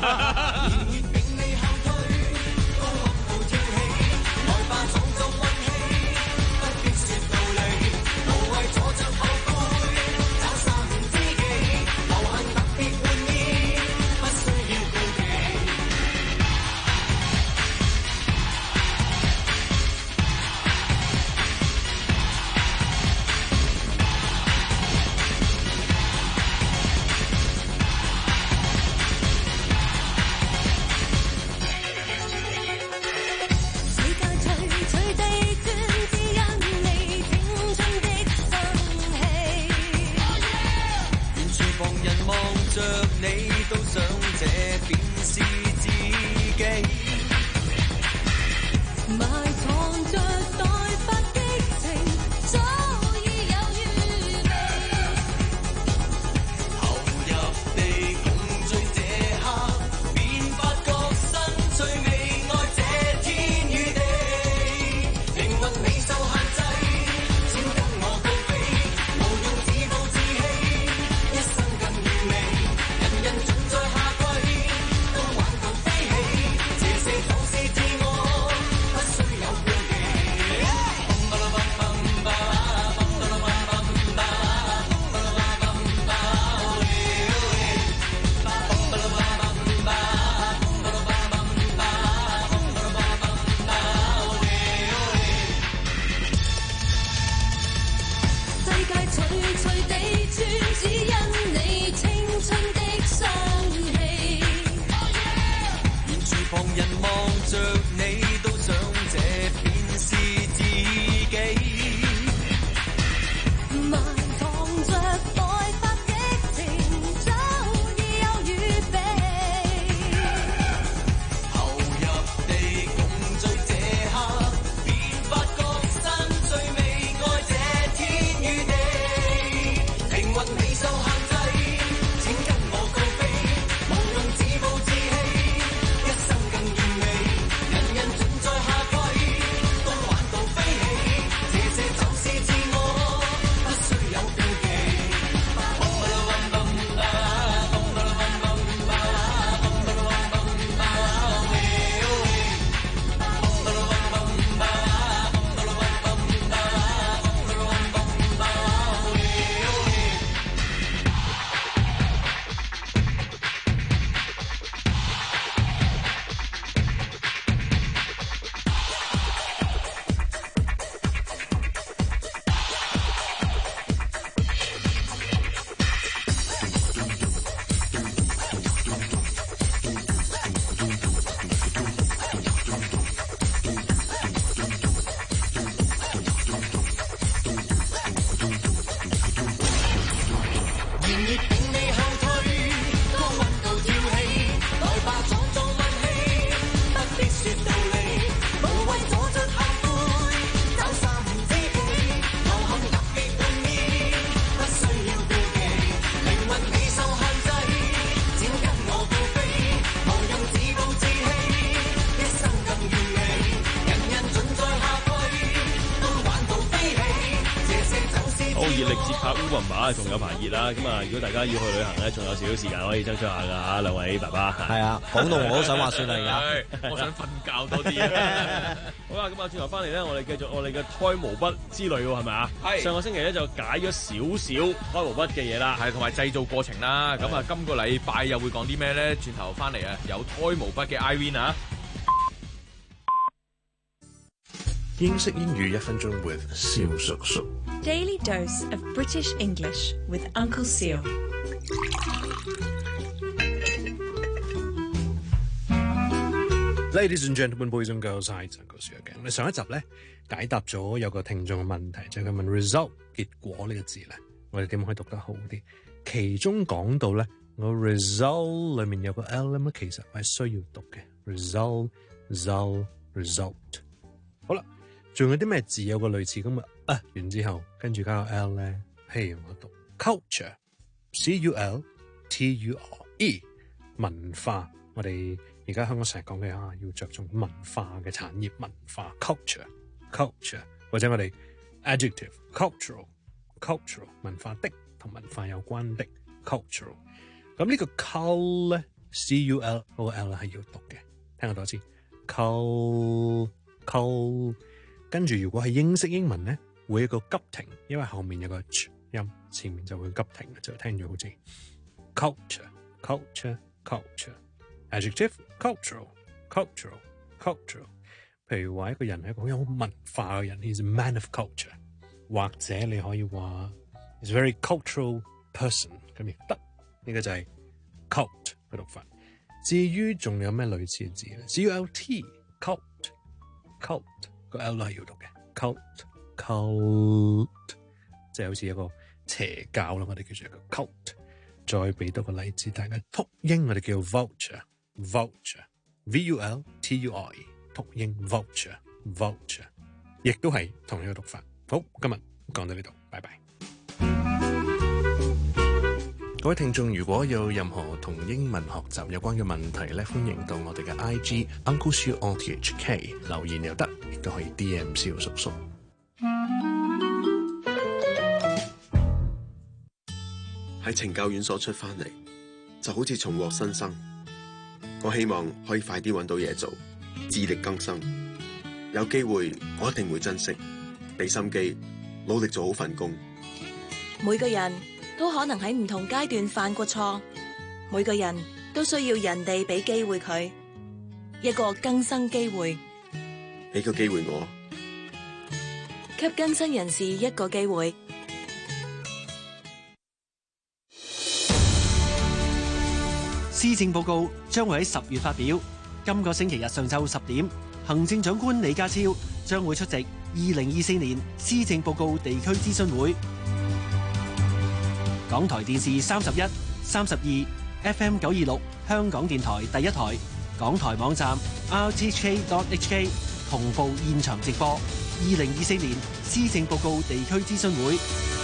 仲有排熱啦，咁啊！如果大家要去旅行咧，仲有少少時間可以爭取下㗎嚇，兩位爸爸。 係啊，講到我都想話算啦而家。我想瞓覺多啲。 好啦，咁啊，轉頭翻嚟咧，我哋繼續我哋嘅胎毛筆之旅喎，係咪啊？係。上個星期咧就解咗少少胎毛筆嘅嘢啦， 係同埋製造過程啦。咁啊，今個禮拜又會講啲咩咧？轉頭翻嚟啊，有胎毛筆嘅 Irene 啊。 英式英語一分鐘 with 蕭叔叔。 Daily dose of British English with Uncle Seal. Ladies and gentlemen, boys and girls, hi, Uncle Seal again. 我哋上一集咧解答咗有個聽眾嘅問題，就係佢問 result 結果呢個字咧，我哋點可以讀得好啲？ 其中講到咧，個 result 裏面有個 L 咧，其實係需要讀嘅 result result result。好啦，仲有啲咩字有個類似咁嘅啊？完之後跟住加個 L 咧，譬如我讀 culture C U L T U R E 文化，我哋而家香港成日講嘅啊，要着重文化嘅產業文化 culture culture， 或者我哋 adjective cultural cultural 文化的同文化有關的 cultural。咁呢個 cul 咧 C U L 嗰個 L 係要讀嘅，聽下多次 cul cul。跟住如果係英式英文咧，會有一個急停，因為後面有個 ch 音，前面就會急停嘅，就聽住好似 culture culture culture adjective cultural cultural cultural。譬如話一個人係一個好有文化嘅人 ，he's a man of culture， 或者你可以話 he's a very cultural person 咁亦得。呢個就係 cult 嘅讀法。至於仲有咩類似嘅字咧 ？C U L T cult cult 個 L 係要讀嘅 cult cult， 即係好似一個邪教啦，我哋叫做一個 cult。再俾多個例子，大家禿鷹我哋叫 vulture vulture V U L T U R E 禿鷹 vulture vulture， 亦都係同一個讀法。好，今日講到呢度，拜拜。 各位聽眾，如果有任何同英文學習有關嘅問題咧，歡迎到我哋嘅 I G Uncle Siu O T H K 留言又得，亦都可以 D M 蕭叔叔。 喺懲教院所出翻嚟，就好似重獲新生。我希望可以快啲揾到嘢做，自力更生。有機會，我一定會珍惜，俾心機，努力做好份工。 每個人都可能喺唔同階段犯過錯，每個人都需要人哋俾機會佢，一個更生機會。 俾個機會我， 給更生人士一個機會。 施政報告將會喺十月發表，今個星期日上晝十點，行政長官李家超將會出席二零二四年施政報告地區諮詢會。港台電視三十一、三十二、F M 九二六，香港電台第一台，港台網站 R T H K dot H K 同步現場直播二零二四年施政報告地區諮詢會。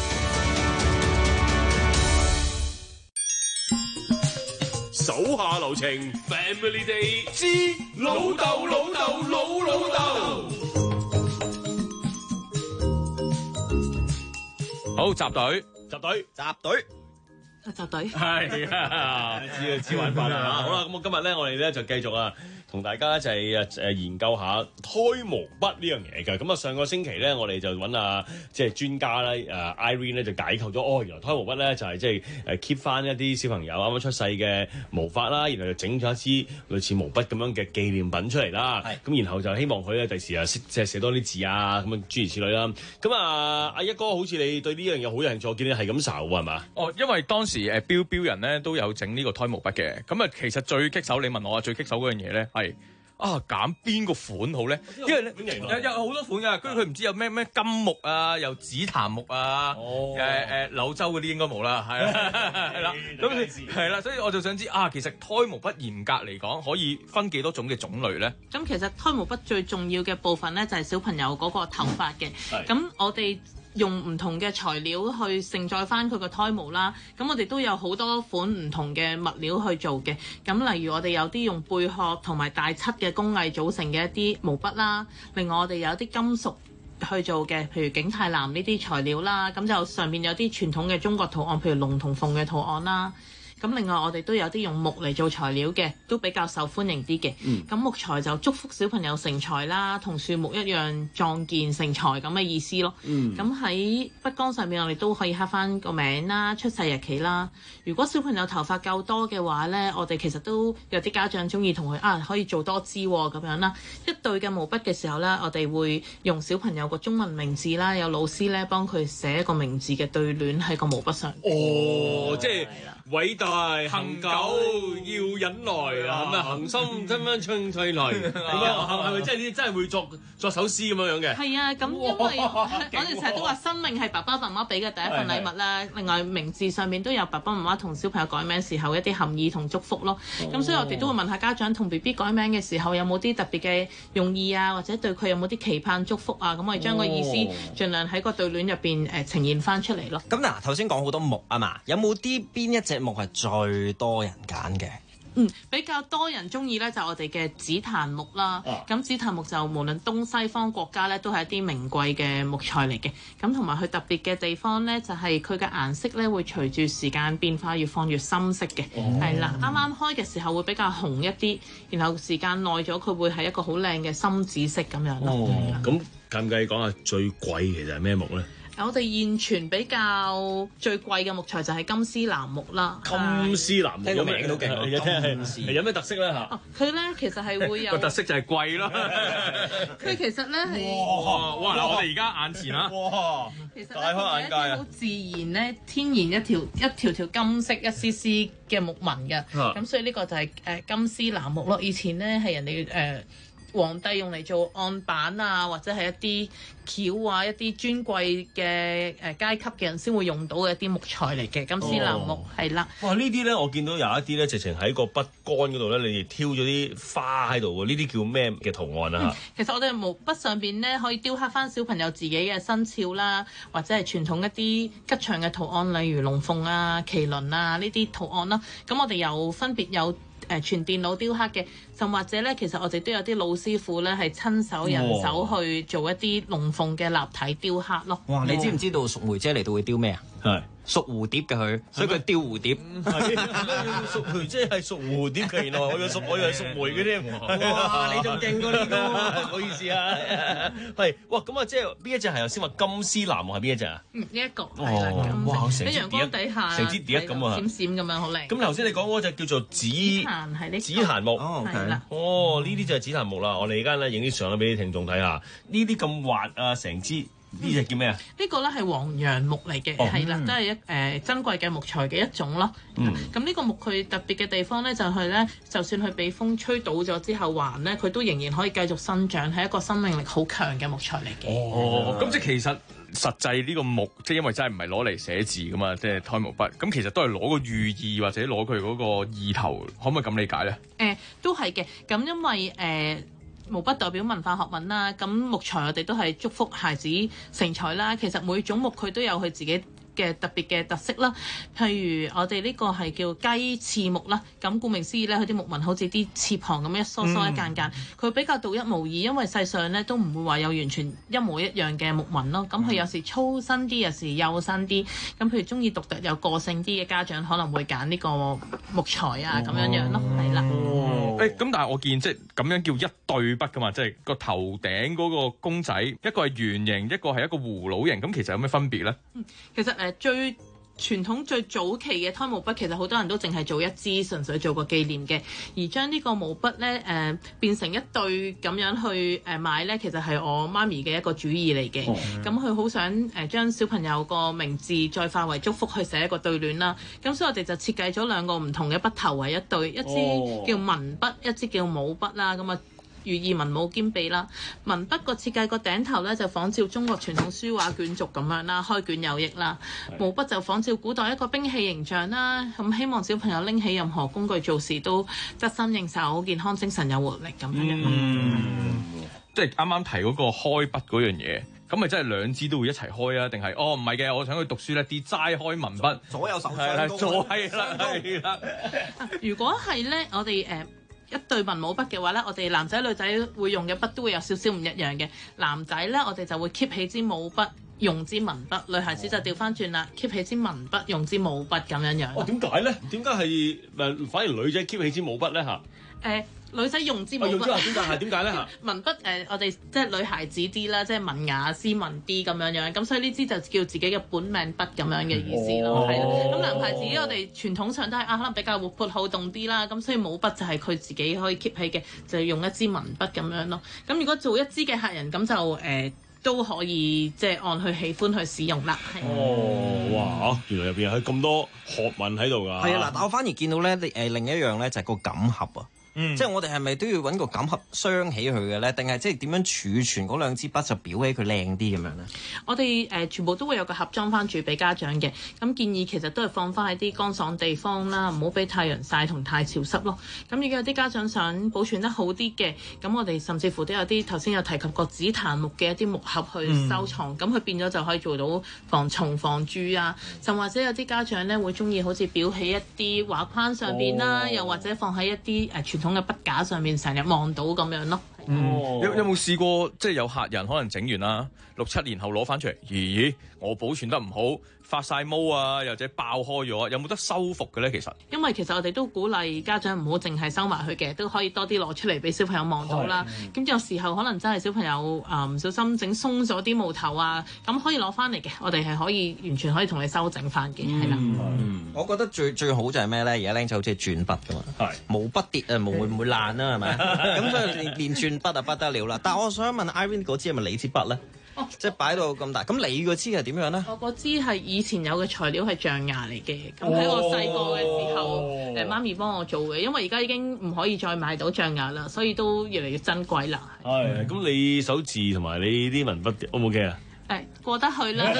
手下留情 ，Family Day 之老豆老豆老老豆。 好，集隊， 集隊， 集隊。 集隊係啊，知知玩法啦。好啦，咁我今日咧，我哋咧就繼續啊，同大家一齊誒研究下胎毛筆呢樣嘢嘅。咁啊，上個星期咧，我哋就揾啊即係專家咧，誒 Irene 咧就解構咗，哦，原來胎毛筆咧就係即係誒 keep 翻一啲小朋友啱啱出世嘅毛髮啦，然後就整咗一支類似毛筆咁樣嘅紀念品出嚟啦。咁然後就希望佢咧第時啊識即係寫多啲字啊，咁樣諸如此類啦。咁啊，阿一哥好似你對呢樣嘢好有興趣，我見你係咁睄係嘛？ 哦，因為當時誒標標人咧都有整呢個胎毛筆嘅，咁啊其實最棘手，你問我啊最棘手嗰樣嘢咧係啊揀邊個款好咧？因為咧有有好多款㗎，跟住佢唔知有咩咩金木啊，又紫檀木啊，誒誒柳州嗰啲應該冇啦，係啦係啦，咁係啦，所以我就想知啊，其實胎毛筆嚴格嚟講可以分幾多種嘅種類咧？ 咁其實胎毛筆最重要嘅部分咧就係小朋友嗰個頭髮嘅，咁我哋用唔同嘅材料去承載翻佢個胎毛啦，咁我哋都有好多款唔同嘅物料去做嘅，咁例如我哋有啲用貝殼同埋大漆嘅工藝組成嘅一啲毛筆啦，另外我哋有啲金屬去做嘅，譬如景泰藍呢啲材料啦，咁就上面有啲傳統嘅中國圖案，譬如龍同鳳嘅圖案啦。咁另外我哋都有啲用木嚟做材料嘅，都比較受歡迎啲嘅。咁、嗯、木材就祝福小朋友成才啦，同樹木一樣壯健成才咁嘅意思咯。咁喺筆桿上面我哋都可以刻翻個名啦、出世日期啦。如果小朋友頭髮夠多嘅話呢，我哋其實都有啲家長中意同佢啊可以做多支咁樣啦。一對嘅毛筆嘅時候呢，我哋會用小朋友個中文名字啦，有老師呢幫佢寫一個名字嘅對聯喺個毛筆上。 哦，即係偉大恒久要忍耐啊，咁啊恒心真真春翠來，咁樣係咪即係呢啲真係會作作首詩咁樣樣嘅？ 係啊，咁因為我哋成日都話生命係爸爸媽媽俾嘅第一份禮物啦。另外名字上面都有爸爸媽媽同小朋友改名時候一啲含義同祝福咯。咁、哦、所以我哋都會問下家長同 B B 改名嘅時候有冇啲特別嘅用意啊，或者對佢有冇啲期盼祝福啊？咁我哋將個意思盡量喺個對聯入邊誒呈現翻出嚟咯。 咁嗱，頭先講好多木啊嘛，有冇啲邊一隻木係最多人揀嘅？ 嗯，比較多人中意咧就我哋嘅紫檀木啦。咁、啊、紫檀木就無論東西方國家咧都係一啲名貴嘅木材嚟嘅。咁同埋佢特別嘅地方咧就係佢嘅顏色咧會隨住時間變化越放越深色嘅。係啦、哦，啱啱開嘅時候會比較紅一啲，然後時間耐咗佢會係一個好靚嘅深紫色咁樣咯。 哦，咁介唔介意講下最貴其實係咩木咧？ 我哋現存比較最貴嘅木材就係金絲楠木啦。 金絲楠木聽個名都勁， 有聽係有咩特色咧嚇？ 佢咧、哦、其實係會有個特色就係貴咯。 佢其實咧係哇哇！嗱，我哋而家眼前啊， 哇！其實咧係一啲好自然咧，天然一條一條條金色一絲絲嘅木紋嘅。咁、啊、所以呢個就係誒金絲楠木咯。以前咧係人哋誒。呃皇帝用嚟做案板啊，或者係一啲橋啊，一啲尊貴嘅誒階級嘅人先會用到嘅一啲木材嚟嘅。金絲楠木係啦。 哇！呢啲咧，我見到有一啲咧，直情喺個筆桿嗰度咧，你哋挑咗啲花喺度喎。呢啲叫咩嘅圖案啊？ 嗯、其實我哋毛筆上邊咧，可以雕刻翻小朋友自己嘅生肖啦，或者係傳統一啲吉祥嘅圖案，例如龍鳳啊、麒麟啊呢啲圖案啦。咁我哋有分別有。誒全電腦雕刻嘅，甚或者咧，其實我哋都有啲老師傅咧，係親手人手去做一啲龍鳳嘅立體雕刻咯。 哇！你知唔知道淑梅姐嚟到會雕咩啊？係屬蝴蝶嘅佢，所以佢雕蝴蝶。 淑梅姐係屬蝴蝶嘅，原來我以為屬我以為屬梅嘅添。 哇！你仲勁過呢個， 唔好意思啊。係哇，咁啊，即係邊一隻係頭先話金絲楠木係邊一隻啊？ 嗯，呢一個係啦， 哇！ 喺陽光底下， 成支碟咁啊， 閃閃咁樣好靚。 咁頭先你講嗰隻叫做紫檀係呢紫檀木，係啦。哦，呢啲就係紫檀木啦。我哋而家咧影啲相啦，俾啲聽眾睇下。呢啲咁滑啊，成支。呢隻叫咩啊？ 呢個咧係黃楊木嚟嘅，係啦、哦，都係一誒、呃、珍貴嘅木材嘅一種咯。咁呢、嗯、個木佢特別嘅地方咧，就係咧，就算佢被風吹倒咗之後還咧，佢都仍然可以繼續生長，係一個生命力好強嘅木材嚟嘅。 哦，咁、嗯、即係其實實際呢個木，即係因為真係唔係攞嚟寫字噶嘛，即係胎毛筆，咁其實都係攞個寓意或者攞佢嗰個意頭，可唔可以咁理解咧？誒、 呃，都係嘅。咁因為誒。呃毛筆代表文化學問啦，咁木材我哋都係祝福孩子成才啦。其實每種木佢都有佢自己嘅特別嘅特色啦。譬如我哋呢個係叫雞翅木啦，咁顧名思義咧，佢啲木紋好似啲翅膀咁一梳梳一間間，佢、嗯、比較獨一無二，因為世上咧都唔會話有完全一模一樣嘅木紋咯。咁佢有時粗身啲，有時幼身啲。咁譬如中意獨特有個性啲嘅家長，可能會揀呢個木材啊咁樣樣咯，係啦。 哦，誒咁、欸，但係我見即係咁樣叫一對筆噶嘛，即係個頭頂嗰個公仔，一個係圓形，一個係一個葫蘆形，咁其實有咩分別咧？ 嗯，其實誒最傳統最早期嘅胎毛筆，其實好多人都淨係做一支，純粹做個紀念嘅。而將呢個毛筆咧誒、呃、變成一對咁樣去誒買咧，其實係我媽咪嘅一個主意嚟嘅。咁佢好想誒將小朋友個名字再化為祝福，去寫一個對聯啦。咁所以我哋就設計咗兩個唔同嘅筆頭為一對，一支叫文筆，一支叫武筆啦。咁啊〜寓意文武兼備啦，文筆個設計個頂頭咧就仿照中國傳統書畫卷軸咁樣啦，開卷有益啦。毛筆就仿照古代一個兵器形象啦，咁希望小朋友拎起任何工具做事都得心應手、健康精神有活力咁樣。 嗯，即係啱啱提嗰個開筆嗰樣嘢，咁咪真係兩支都會一齊開啊？定係哦唔係嘅，我想去讀書咧，啲齋開文筆， 左右手係啦，左係啦，係啦。 如果係咧，我哋誒。呃一對文武筆嘅話咧，我哋男仔女仔會用嘅筆都會有少少唔一樣嘅。男仔咧，我哋就會 keep 起支武筆，用支文筆；女孩子就調翻轉啦，keep 起支文筆，用支武筆咁樣樣。 哦，點解咧？點解係誒反而女仔 keep 起支武筆咧？嚇、 呃？誒。女仔用支武筆， 用支點解係點解咧？ 文筆誒、呃，我哋即係女孩子啲啦，即係文雅斯文啲咁樣樣，咁所以呢支就叫自己嘅本命筆咁樣嘅意思咯，係啦、哦。咁男孩子我哋傳統上都係啊，可能比較活潑好動啲啦，咁所以武筆就係佢自己可以 keep 起嘅，就用一支文筆咁樣咯。咁如果做一支嘅客人，咁就誒。呃都可以即係按佢喜歡去使用啦。 哦，哇！原來入邊有咁多學問喺度㗎。 係啊，嗱，但我反而見到咧，誒另一樣咧就係個錦盒啊。嗯、即係我哋係咪都要揾個錦盒鑲起佢嘅咧？定係即係點樣儲存嗰兩支筆就裱起佢靚啲咁樣咧？ 我哋誒、呃、全部都會有個盒裝翻住俾家長嘅。咁建議其實都係放翻喺啲乾爽地方啦，唔好俾太陽曬同太潮濕咯。咁如果有啲家長想保存得好啲嘅，咁我哋甚至乎都有啲頭先有提及過紫檀木嘅一啲木盒去收藏，咁佢、嗯、變咗就可以做到防蟲防蛀啊。甚或者有啲家長咧會中意好似裱起一啲畫框上邊啦，哦、又或者放喺一啲誒傳統嘅筆架上面成日望到咁樣咯。 嗯，有有冇試過即係有客人可能整完啦，六七年後攞翻出嚟，咦？我保存得唔好，發晒毛啊，又或者爆開咗，有冇得修復嘅咧？其實因為其實我哋都鼓勵家長唔好淨係收埋佢嘅，都可以多啲攞出嚟俾小朋友望到啦。咁有時候可能真係小朋友啊唔小心整鬆咗啲毛頭啊，咁可以攞翻嚟嘅，我哋係可以完全可以同你修整翻嘅，係啦。 嗯，我覺得最最好就係咩咧？而家僆仔好似係轉筆噶嘛，係毛筆跌啊，毛會唔會爛啊？係咪？咁所以連連轉筆啊不得了啦。但係我想問 Irene 嗰支係咪你支筆咧？哦，即係擺到咁大，咁你嗰支係點樣咧？ 我嗰支係以前有嘅材料係象牙嚟嘅，咁喺我細個嘅時候，誒、哦、媽咪幫我做嘅，因為而家已經唔可以再買到象牙啦，所以都越嚟越珍貴啦。 係，咁你手字同埋你啲文筆 O 唔 OK 啊？ 誒過得去啦。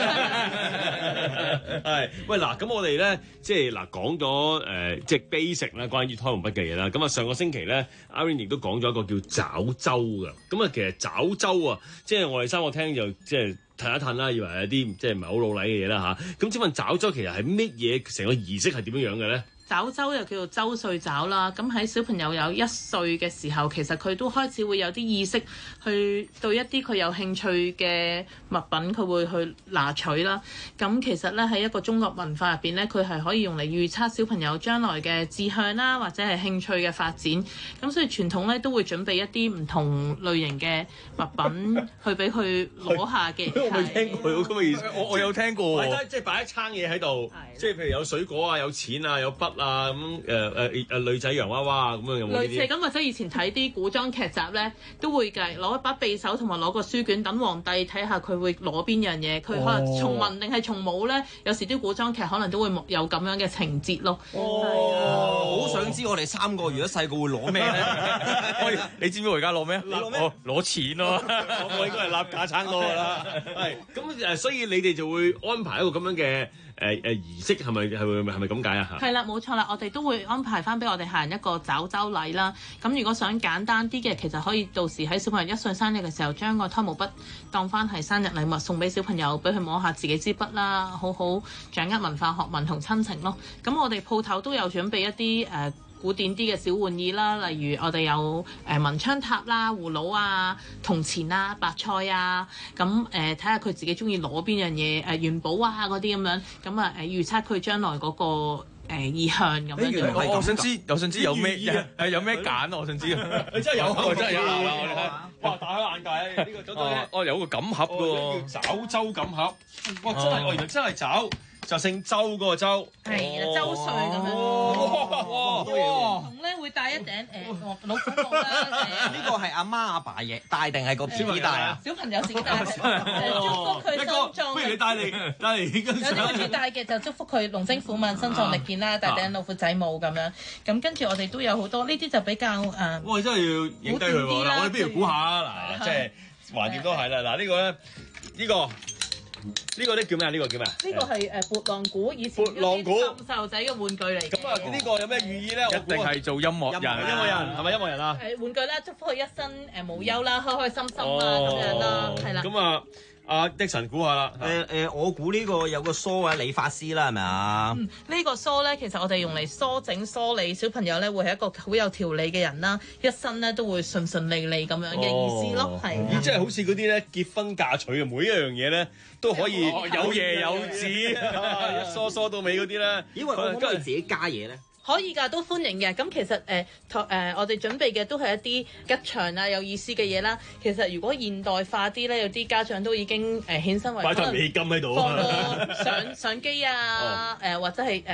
係，喂嗱，咁我哋咧即係嗱講咗誒即係 basic 啦，關於胎毛筆嘅嘢啦。咁啊上個星期咧 Irene 亦都講咗一個叫爪周嘅。咁啊其實爪周啊，即係我哋三個聽就即係褪一褪啦，以為係啲即係唔係好老禮嘅嘢啦嚇。咁請問爪周其實係乜嘢？成個儀式係點樣樣嘅咧？ 爪周又叫做周歲爪啦，咁喺小朋友有一歲嘅時候，其實佢都開始會有啲意識去對一啲佢有興趣嘅物品，佢會去拿取啦。咁其實咧喺一個中國文化入邊咧，佢係可以用嚟預測小朋友將來嘅志向啦，或者係興趣嘅發展。咁所以傳統咧都會準備一啲唔同類型嘅物品去俾佢攞下嘅。 我未聽過有咁嘅意思， 我我有聽過。 即係擺一餐嘢喺度，即係譬如有水果啊、有錢啊、有筆啊咁誒誒誒女仔洋娃娃啊咁樣有冇呢啲？ 類似咁，或者以前睇啲古裝劇集咧，都會計攞一把匕首同埋攞個書卷，等皇帝睇下佢會攞邊樣嘢，佢可能從文定係從武咧。有時啲古裝劇可能都會有咁樣嘅情節咯。 哦，好想知我哋三個如果細個會攞咩咧？ 你知唔知我而家攞咩？ 你攞咩？攞錢咯！我應該係揦架撐多㗎啦。係咁誒，所以你哋就會安排一個咁樣嘅。誒誒儀式係咪係咪係咪咁解啊？ 係啦，冇錯啦，我哋都會安排翻俾我哋客人一個爪周禮啦。咁如果想簡單啲嘅，其實可以到時喺小朋友一歲生日嘅時候，將個胎毛筆當翻係生日禮物送俾小朋友，俾佢摸下自己支筆啦，好好掌握文化學問同親情咯。咁我哋鋪頭都有準備一啲誒、呃古典啲嘅小玩意啦，例如我哋有誒文昌塔啦、葫蘆啊、銅錢啊、白菜啊，咁誒睇下佢自己中意攞邊樣嘢，誒元寶啊嗰啲咁樣，咁啊誒預測佢將來嗰個誒意向咁樣。 我我想知，我想知有咩係有咩揀？我想知。 你真係有，真係有啊！哇！大開眼界，呢個找到咧，哦有個錦盒嘅喎， 叫爪周錦盒。哇！真係，我原來真係爪。就姓周嗰個周， 係啊，周歲咁樣。哇！同咧會戴一頂誒老虎帽啦。 呢個係阿媽阿爸嘢戴定係個 B B 戴啊？ 小朋友自己戴，祝福佢心臟。 不如你戴嚟戴嚟跟有啲會戴嘅就祝福佢龍精虎猛、身壯力健啦，戴頂老虎仔帽咁樣。咁跟住我哋都有好多呢啲就比較誒。 我哋真係要影低佢喎！嗱，我哋不如估下啊！嗱，即係橫掂都係啦。嗱，呢個咧，呢個。呢個咧叫咩啊？呢個叫咩啊？ 呢個係誒撥浪鼓，以前啲細路仔嘅玩具嚟嘅。 咁啊，呢個有咩寓意咧？ 一定係做音樂人， 音樂人係咪音樂人啊？ 誒玩具啦，祝福佢一生誒無憂啦，開開心心啦咁樣啦，係啦。 咁啊，阿的神估下啦。 誒誒，我估呢個有個梳啊，理髮師啦，係咪啊？ 嗯，呢個梳咧，其實我哋用嚟梳整梳理小朋友咧，會係一個好有條理嘅人啦，一生咧都會順順利利咁樣嘅意思咯，係。 咦，即係好似嗰啲咧結婚嫁娶嘅每一樣嘢咧。都可以有爺有子，一梳梳到尾嗰啲咧。 因為我可唔可以自己加嘢咧？ 可以㗎，都歡迎嘅。咁其實誒，誒、呃呃、我哋準備嘅都係一啲吉祥啊、有意思嘅嘢啦。其實如果現代化啲咧，有啲家長都已經誒衍生為擺台美金喺度， 放個相相機啊，誒、呃、或者係誒。呃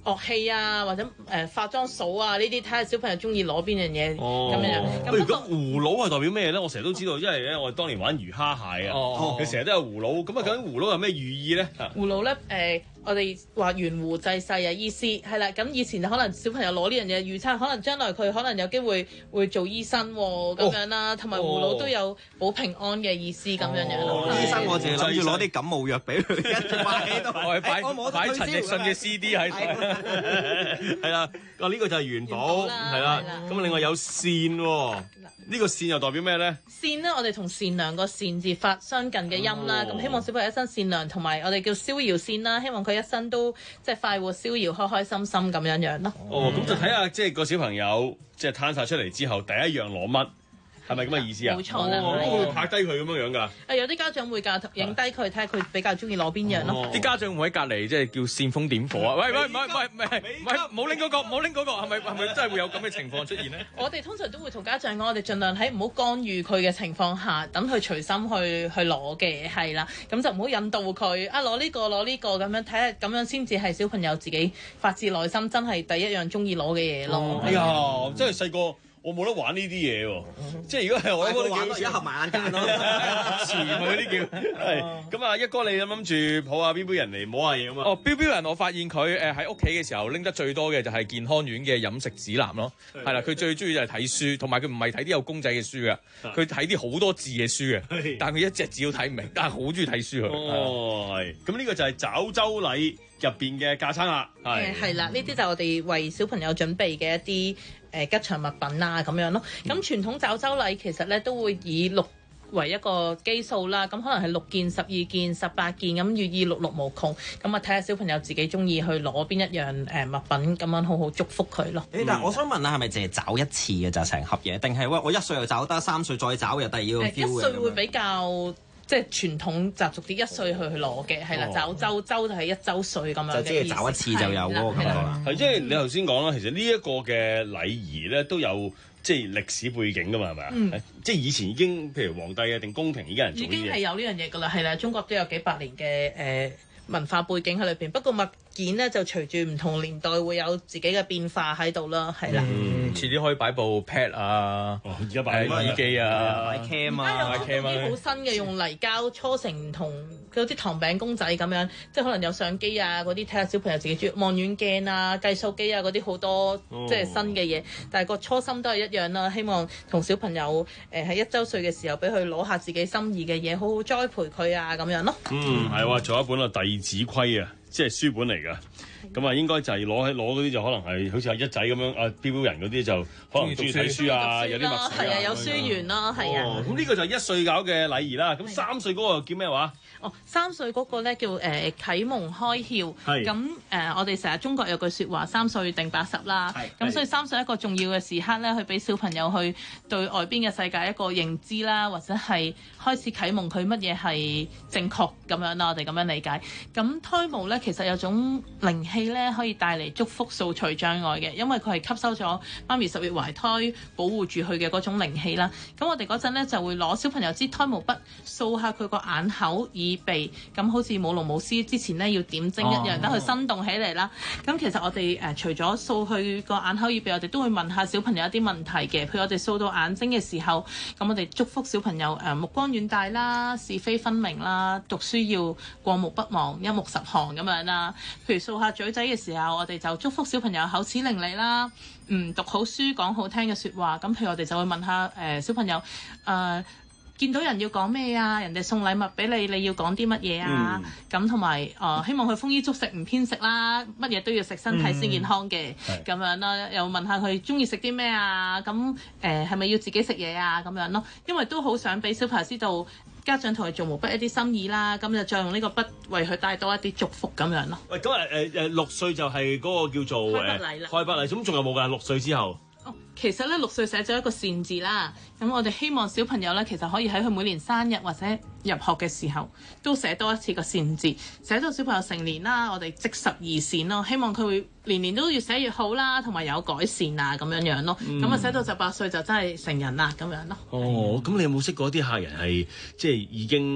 樂器啊，或者誒、呃、化妝掃啊呢啲，睇下小朋友中意攞邊樣嘢咁樣樣。咁喂，如果葫蘆係代表咩咧？我成日都知道，因為咧我哋當年玩魚蝦蟹啊，佢成日都有葫蘆。咁啊，究竟葫蘆有咩寓意咧？ 葫蘆咧誒，我哋話懸壺濟世嘅意思係啦。咁以前就可能小朋友攞呢樣嘢預測，可能將來佢可能有機會會做醫生喎咁樣啦，同埋葫蘆都有保平安嘅意思咁樣樣咯。 醫生我淨係諗住攞啲感冒藥俾佢，跟住擺喺度。 我係擺擺陳奕迅嘅 C D 喺度。 係啦，啊呢個就係元寶，係啦。咁另外有善喎，呢個善又代表咩咧？ 善咧，我哋同善良個善字發相近嘅音啦。咁希望小朋友一生善良，同埋我哋叫逍遙善啦。希望佢一生都即係快活逍遙、開開心心咁樣樣咯。 哦，咁就睇下即係個小朋友即係攤晒出嚟之後，第一樣攞乜？係咪咁嘅意思啊？ 冇錯啦， 都會拍低佢咁樣樣㗎。 誒有啲家長會㗎，影低佢睇下佢比較中意攞邊樣咯。 啲家長會喺隔離即係叫煽風點火啊！喂喂，唔係唔係唔係唔係，唔好拎嗰個，唔好拎嗰個，係咪係咪真係會有咁嘅情況出現咧？ 我哋通常都會同家長講，我哋盡量喺唔好干預佢嘅情況下，等佢隨心去去攞嘅，係啦。咁就唔好引導佢啊攞呢個攞呢個咁樣，睇下咁樣先至係小朋友自己發自內心真係第一樣中意攞嘅嘢咯。 哎呀，真係細個。我冇得玩呢啲嘢喎，即係如果係我，我玩一合埋眼間咯， 潛啊嗰啲叫係咁啊！一哥你諗諗住抱下標標人嚟摸下嘢咁啊？ 哦，標標人我發現佢誒喺屋企嘅時候拎得最多嘅就係健康院嘅飲食指南咯，係啦，佢最中意就係睇書，同埋佢唔係睇啲有公仔嘅書嘅，佢睇啲好多字嘅書嘅，但係佢一隻字都睇唔明，但係好中意睇書佢。 哦，係，咁呢個就係找周禮入邊嘅架撐啦， 係係啦，呢啲就係我哋為小朋友準備嘅一啲誒吉祥物品啊咁樣咯。咁傳統找周禮其實咧都會以六為一個基數啦，咁可能係六件、十二件、十八件咁，寓意六六無窮。咁啊睇下小朋友自己中意去攞邊一樣誒物品，咁樣好好祝福佢咯。 誒，但係我想問下，係咪淨係找一次嘅就成盒嘢，定係喂我一歲又找得，三歲再找又第二個 feel 嘅？ 一歲會比較。即係傳統習俗啲一歲去去攞嘅，係啦，找周周就係一周歲咁樣嘅意思。就即係找一次就有嗰個感覺啦。 係即係你頭先講啦，其實呢一個嘅禮儀咧都有即係歷史背景㗎嘛，係咪啊？嗯、即係以前已經譬如皇帝啊定宮廷已經有人做呢啲嘢。已經係有呢樣嘢㗎啦，係啦，中國都有幾百年嘅誒、呃、文化背景喺裏邊。不過物件咧就隨住唔同年代會有自己嘅變化喺度啦，係啦。 嗯，遲啲可以擺部 pad 啊， 而家擺耳機啊， 擺 cam 啊， 擺 cam 啊，啲好新嘅用泥膠搓成唔同嗰啲糖餅公仔咁樣，即係可能有相機啊嗰啲，睇下小朋友自己中意望遠鏡啊、計數機啊嗰啲好多即係新嘅嘢。但係個初心都係一樣啦，希望同小朋友誒喺一週歲嘅時候，俾佢攞下自己心意嘅嘢，好好栽培佢啊咁樣咯。 嗯，係喎，仲有一本啊《弟子規》啊。即係書本嚟㗎，咁啊應該就係攞喺攞嗰啲就可能係好似阿一仔咁樣，啊標標人嗰啲就可能中意睇書啊，有啲默書啊， 係啊，有書緣咯，係啊。 咁呢個就係一歲搞嘅禮儀啦。咁三歲嗰個叫咩話？ 哦，三歲嗰個咧叫誒、呃、啟蒙開竅，咁誒、呃、我哋成日中國有句説話，三歲定八十啦，咁所以三歲一個重要嘅時刻咧，去俾小朋友去對外邊嘅世界一個認知啦，或者係開始啟蒙佢乜嘢係正確咁樣啦，我哋咁樣理解。咁胎毛咧其實有種靈氣咧，可以帶嚟祝福、掃除障礙嘅，因為佢係吸收咗媽咪十月懷胎保護住佢嘅嗰種靈氣啦。咁我哋嗰陣咧就會攞小朋友支胎毛筆掃下佢個眼口耳鼻，咁好似舞龍舞獅之前咧要點睛一樣，等佢、哦、生動起嚟啦。咁其實我哋誒、呃、除咗掃佢個眼口耳鼻，我哋都會問下小朋友一啲問題嘅。譬如我哋掃到眼睛嘅時候，咁我哋祝福小朋友誒、呃、目光遠大啦，是非分明啦，讀書要過目不忘，一目十行咁樣啦。譬如掃下嘴仔嘅時候，我哋就祝福小朋友口齒伶俐啦，嗯，讀好書講好聽嘅説話。咁譬如我哋就會問下誒、呃、小朋友誒。呃見到人要講咩啊？人哋送禮物俾你，你要講啲乜嘢啊？咁同埋誒，希望佢豐衣足食唔偏食啦，乜嘢都要食，身體先健康嘅咁、嗯、樣啦。又問下佢中意食啲咩啊？咁誒係咪要自己食嘢啊？咁樣咯，因為都好想俾小朋友知道家長同佢做毛筆一啲心意啦。咁就再用呢個筆為佢帶多一啲祝福咁樣咯。 喂，咁啊誒誒六歲就係嗰個叫做開筆禮啦。 開筆禮咁仲有冇㗎？六歲之後。 哦，其實咧六歲寫咗一個善字啦，咁我哋希望小朋友咧其實可以喺佢每年生日或者入學嘅時候都寫多一次個善字，寫到小朋友成年啦，我哋積十二善咯，希望佢會年年都越寫越好啦，同埋有改善啊咁樣樣咯，咁啊、嗯、寫到十八歲就真係成人啦咁樣咯。 哦，咁你有冇識過啲客人係即係已經？譬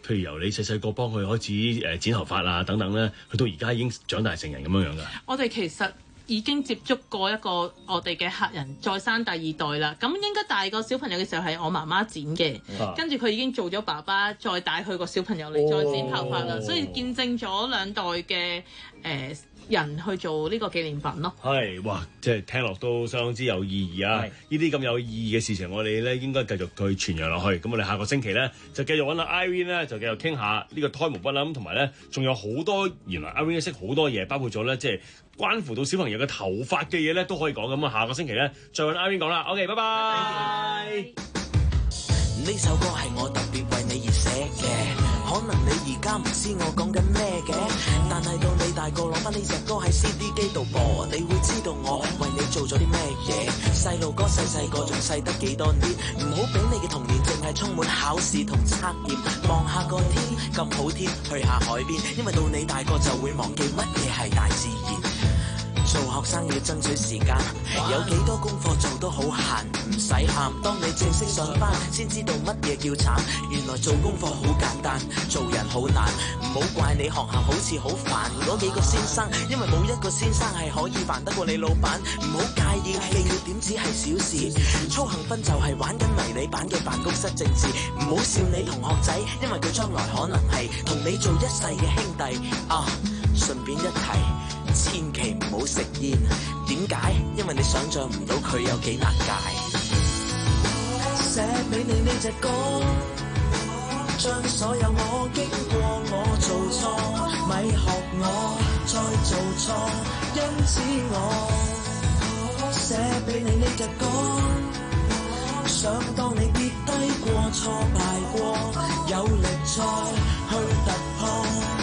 譬如由你細細個幫佢開始誒剪頭髮啊等等咧，去到而家已經長大成人咁樣樣㗎？ 我哋其實已經接觸過一個我哋嘅客人再生第二代啦，咁應該大個小朋友嘅時候係我媽媽剪嘅， 啊、 跟住佢已經做咗爸爸，再帶佢個小朋友嚟再剪頭髮啦， 哦、 所以見證咗兩代嘅誒、呃、人去做呢個紀念品咯。 係，哇！即係聽落都相當之有意義啊！呢啲咁有意義嘅事情，我哋咧應該繼續去傳揚落去。咁我哋下個星期咧就繼續揾阿 Irene 咧，就繼續傾下呢個胎毛筆啦。咁同埋咧，仲有好多原來 Irene 識好多嘢，包括咗咧即係關乎到小朋友嘅頭髮嘅嘢咧都可以講。咁啊，下個星期咧再揾 Irene 講啦。OK，拜拜。 呢首歌係我特別為你而寫嘅，可能你而家唔知我講緊咩嘅，但係到你大個攞翻呢隻歌喺 C D 機度播，你會知道我為你做咗啲咩嘢。細路哥細細個仲細得幾多年，唔好俾你嘅童年淨係充滿考試同測驗。望下個天咁好天，去下海邊，因為到你大個就會忘記乜嘢係大自然。做學生要爭取時間，有幾多功課做都好閒，唔使喊。當你正式上班，先知道乜嘢叫慘。原來做功課好簡單，做人好難。唔好怪你學校好似好煩嗰幾個先生，因為冇一個先生係可以煩得過你老闆。唔好介意記要點只係小事，操行分就係玩緊迷你版嘅辦公室政治。唔好笑你同學仔，因為佢將來可能係同你做一世嘅兄弟啊。順便一提，千祈唔好食煙。點解？因為你想像唔到佢有幾難戒。寫俾你呢隻歌，將所有我經過我做錯，咪學我再做錯。因此我寫俾你呢隻歌，想當你跌低過、挫敗過，有力再去突破。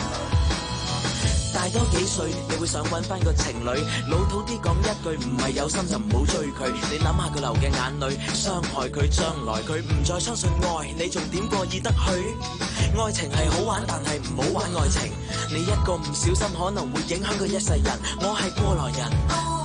大多幾歲，你會想揾翻個情侶，老土啲講一句，唔係有心就唔好追佢。你諗下佢流嘅眼淚，傷害佢將來，佢唔再相信愛，你仲點過意得去？愛情係好玩，但係唔好玩愛情。你一個唔小心，可能會影響佢一世人。我係過來人，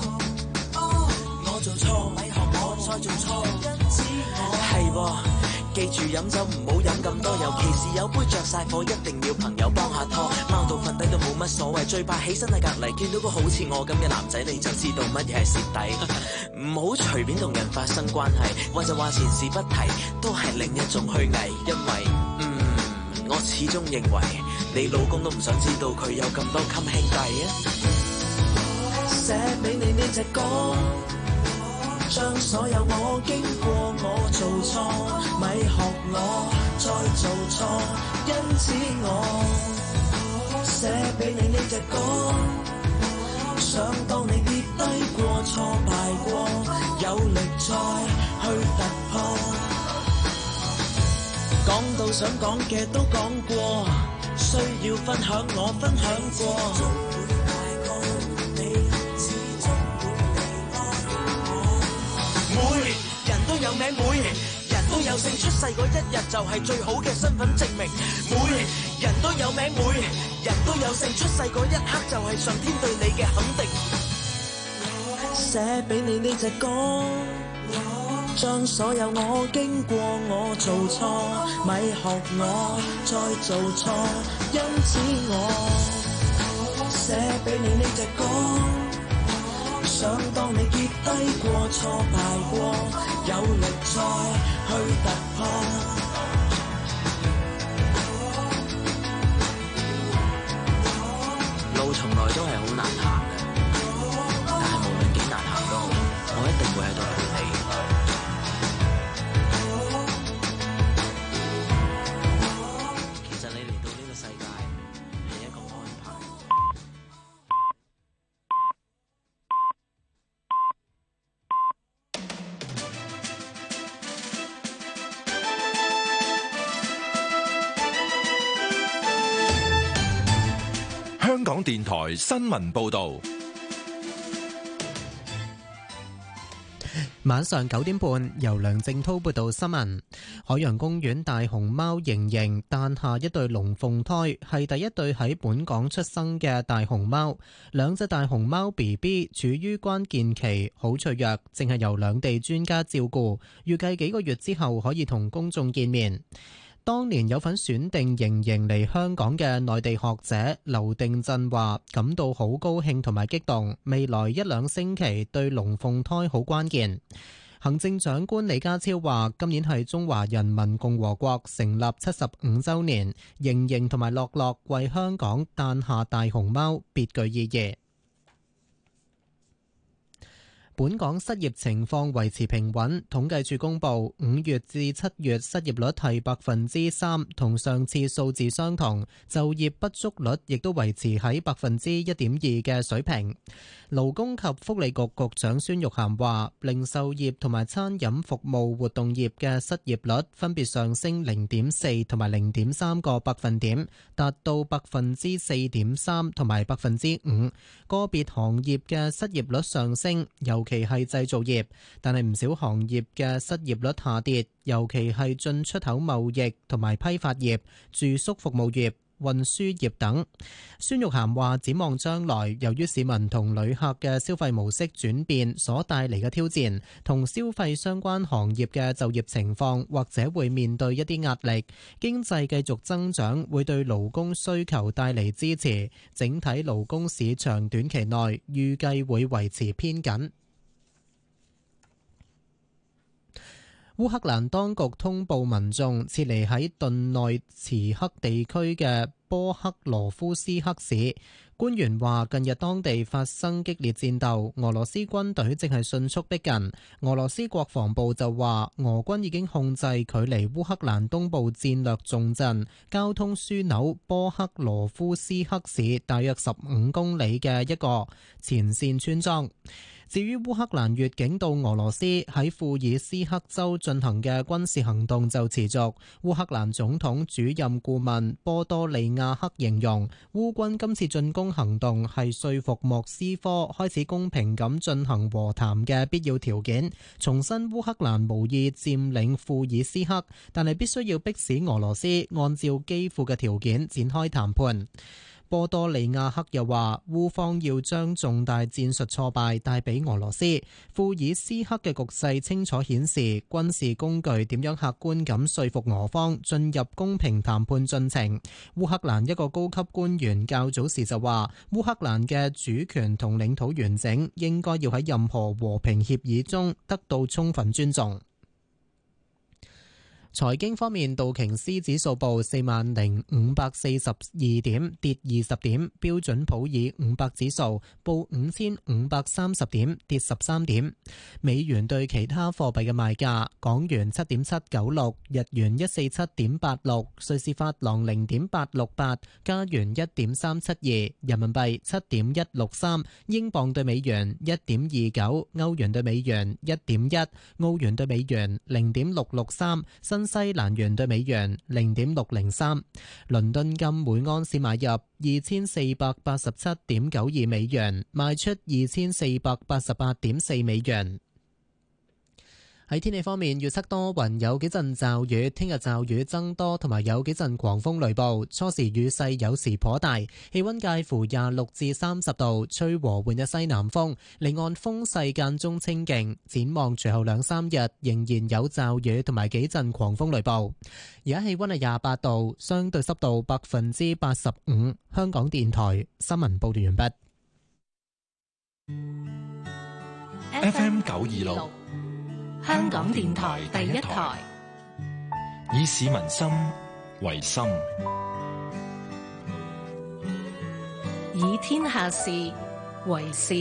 我做錯，咪學我再做錯。係喎。記住飲酒唔好飲咁多，尤其是有杯着晒火，一定要朋友幫下拖。貓到瞓低都冇乜所謂，最怕起身喺隔離見到個好似我咁嘅男仔，你就知道乜嘢係蝕底。唔好隨便同人發生關係，或者話前事不提，都係另一種虛偽。因為嗯，我始終認為你老公都唔想知道佢有咁多襟兄弟啊。寫俾你呢隻歌，將所有我經過我做錯，咪學我再做錯。因此我寫俾你呢隻歌，想當你跌低過、挫敗過，有力再去突破。講到想講嘅都講過，需要分享我分享過。每人都有名，每人都有姓，出世嗰一日就係最好嘅身份證明。每人都有名，每人都有姓，出世嗰一刻就係上天對你嘅肯定。寫俾你呢隻歌，將所有我經過我做錯，咪學我再做錯。因此我寫俾你呢隻歌，想當你跌低過、挫敗過，有力再去突破。路從來都係好難行嘅，但係無論幾難行都好，我一定會喺度陪你。其實你嚟到呢個世界係一個安排。 香港電台新聞報道， 晚上九點半，由梁正滔報道新聞。海洋公園大熊貓瑩瑩誕下一對龍鳳胎，係第一對喺本港出生嘅大熊貓。兩隻大熊貓 B B 處於關鍵期，好脆弱，正係由兩地專家照顧，預計幾個月之後可以同公眾見面。 當年有份選定盈盈嚟香港嘅內地學者劉定振話感到好高興同埋激動，未來一兩星期對龍鳳胎好關鍵。行政長官李家超話今年係中華人民共和國成立七十五週年，盈盈同埋樂樂為香港誕下大熊貓，別具意義。本港失業情況維持平穩，統計處公布五月至七月失業率係百分之三，同上次數字相同。就業不足率亦都維持喺百分之一點二嘅水平。勞工及福利局局長孫玉菡話，零售業同埋餐飲服務活動業嘅失業率分別上升零點四同埋零點三個百分點，達到百分之四點三同埋百分之五。個別行業嘅失業率上升，尤其係製造業，但係唔少行業嘅失業率下跌，尤其係進出口貿易同埋批發業、住宿服務業、運輸業等。孫玉菡話，展望將來，由於市民同旅客嘅消費模式轉變所帶嚟嘅挑戰，同消費相關行業嘅就業情況或者會面對一啲壓力。經濟繼續增長會對勞工需求帶嚟支持，整體勞工市場短期內預計會維持偏緊。烏克蘭當局通報民眾撤離喺頓內茨克地區嘅波克羅夫斯克市。官員話，近日當地發生激烈戰鬥，俄羅斯軍隊正係迅速逼近。俄羅斯國防部就話，俄軍已經控制距離烏克蘭東部戰略重鎮、交通樞紐波克羅夫斯克市大約十五公里嘅一個前線村莊。至於烏克蘭越境到俄羅斯喺庫爾斯克州進行嘅軍事行動就持續。烏克蘭總統主任顧問波多利亞克形容，烏軍今次進攻行動係說服莫斯科開始公平咁進行和談嘅必要條件，重申烏克蘭無意佔領庫爾斯克，但係必須要迫使俄羅斯按照基輔嘅條件展開談判。波多利亞克又話，烏方要將重大戰術挫敗帶俾俄羅斯。庫爾斯克嘅局勢清楚顯示，軍事工具點樣客觀咁說服俄方進入公平談判進程。烏克蘭一個高級官員較早時就話，烏克蘭嘅主權同領土完整應該要喺任何和平協議中得到充分尊重。財經方面，道瓊斯指數報四萬零五百四十二點，跌二十點；標準普爾五百指數報五千五百三十點，跌十三點。美元對其他貨幣嘅賣價：港元七點七九六，日元一四七點八六，瑞士法郎零點八六八，加元一點三七二，人民幣七點一六三，英鎊對美元一點二九，歐元對美元一點一，澳元對美元零點六六三，新西蘭元對美元零點六零三，倫敦金每安士買入二千四百八十七點九二美元，賣出二千四百八十八點四美元。喺天氣方面，預測多雲，有幾陣驟雨，聽日驟雨增多，同埋有幾陣狂風雷暴，初時雨勢有時頗大，氣溫介乎廿六至三十度，吹和緩嘅西南風，離岸風勢間中清勁。展望隨後兩三日仍然有驟雨同埋幾陣狂風雷暴。而家氣溫係廿八度，相對濕度百分之八十五。香港電台新聞報道完畢。F M 九二六。 香港電台第一台， 以市民心為心， 以天下事為事。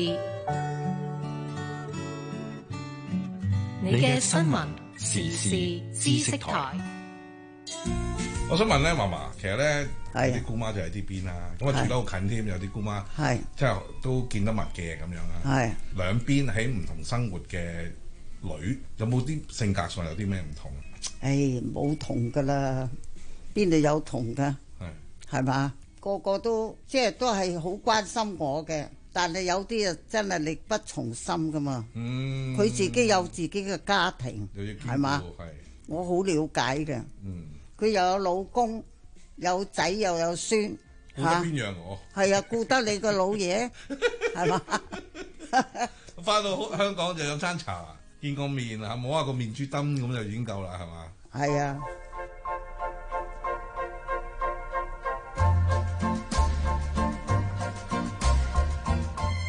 你嘅新聞時事知識台。 我想問咧，嫲嫲，其實咧有啲姑媽就喺呢邊啦，咁啊住得好近添，有啲姑媽係即係都見得密嘅咁樣啦。係兩邊喺唔同生活嘅女有冇啲性格上有啲咩唔同？ 誒冇同噶啦，邊度有同噶？係係嘛？個個都即係都係好關心我嘅，但係有啲啊真係力不從心噶嘛。嗯，佢自己有自己嘅家庭，係嘛？我好了解嘅。嗯，佢又有老公，有仔又有孫。顧得邊樣我？係啊，顧得你個老爺，係嘛？翻到香港就飲餐茶。見個面啊，摸下個面珠燈咁就已經夠啦，係嘛？係啊。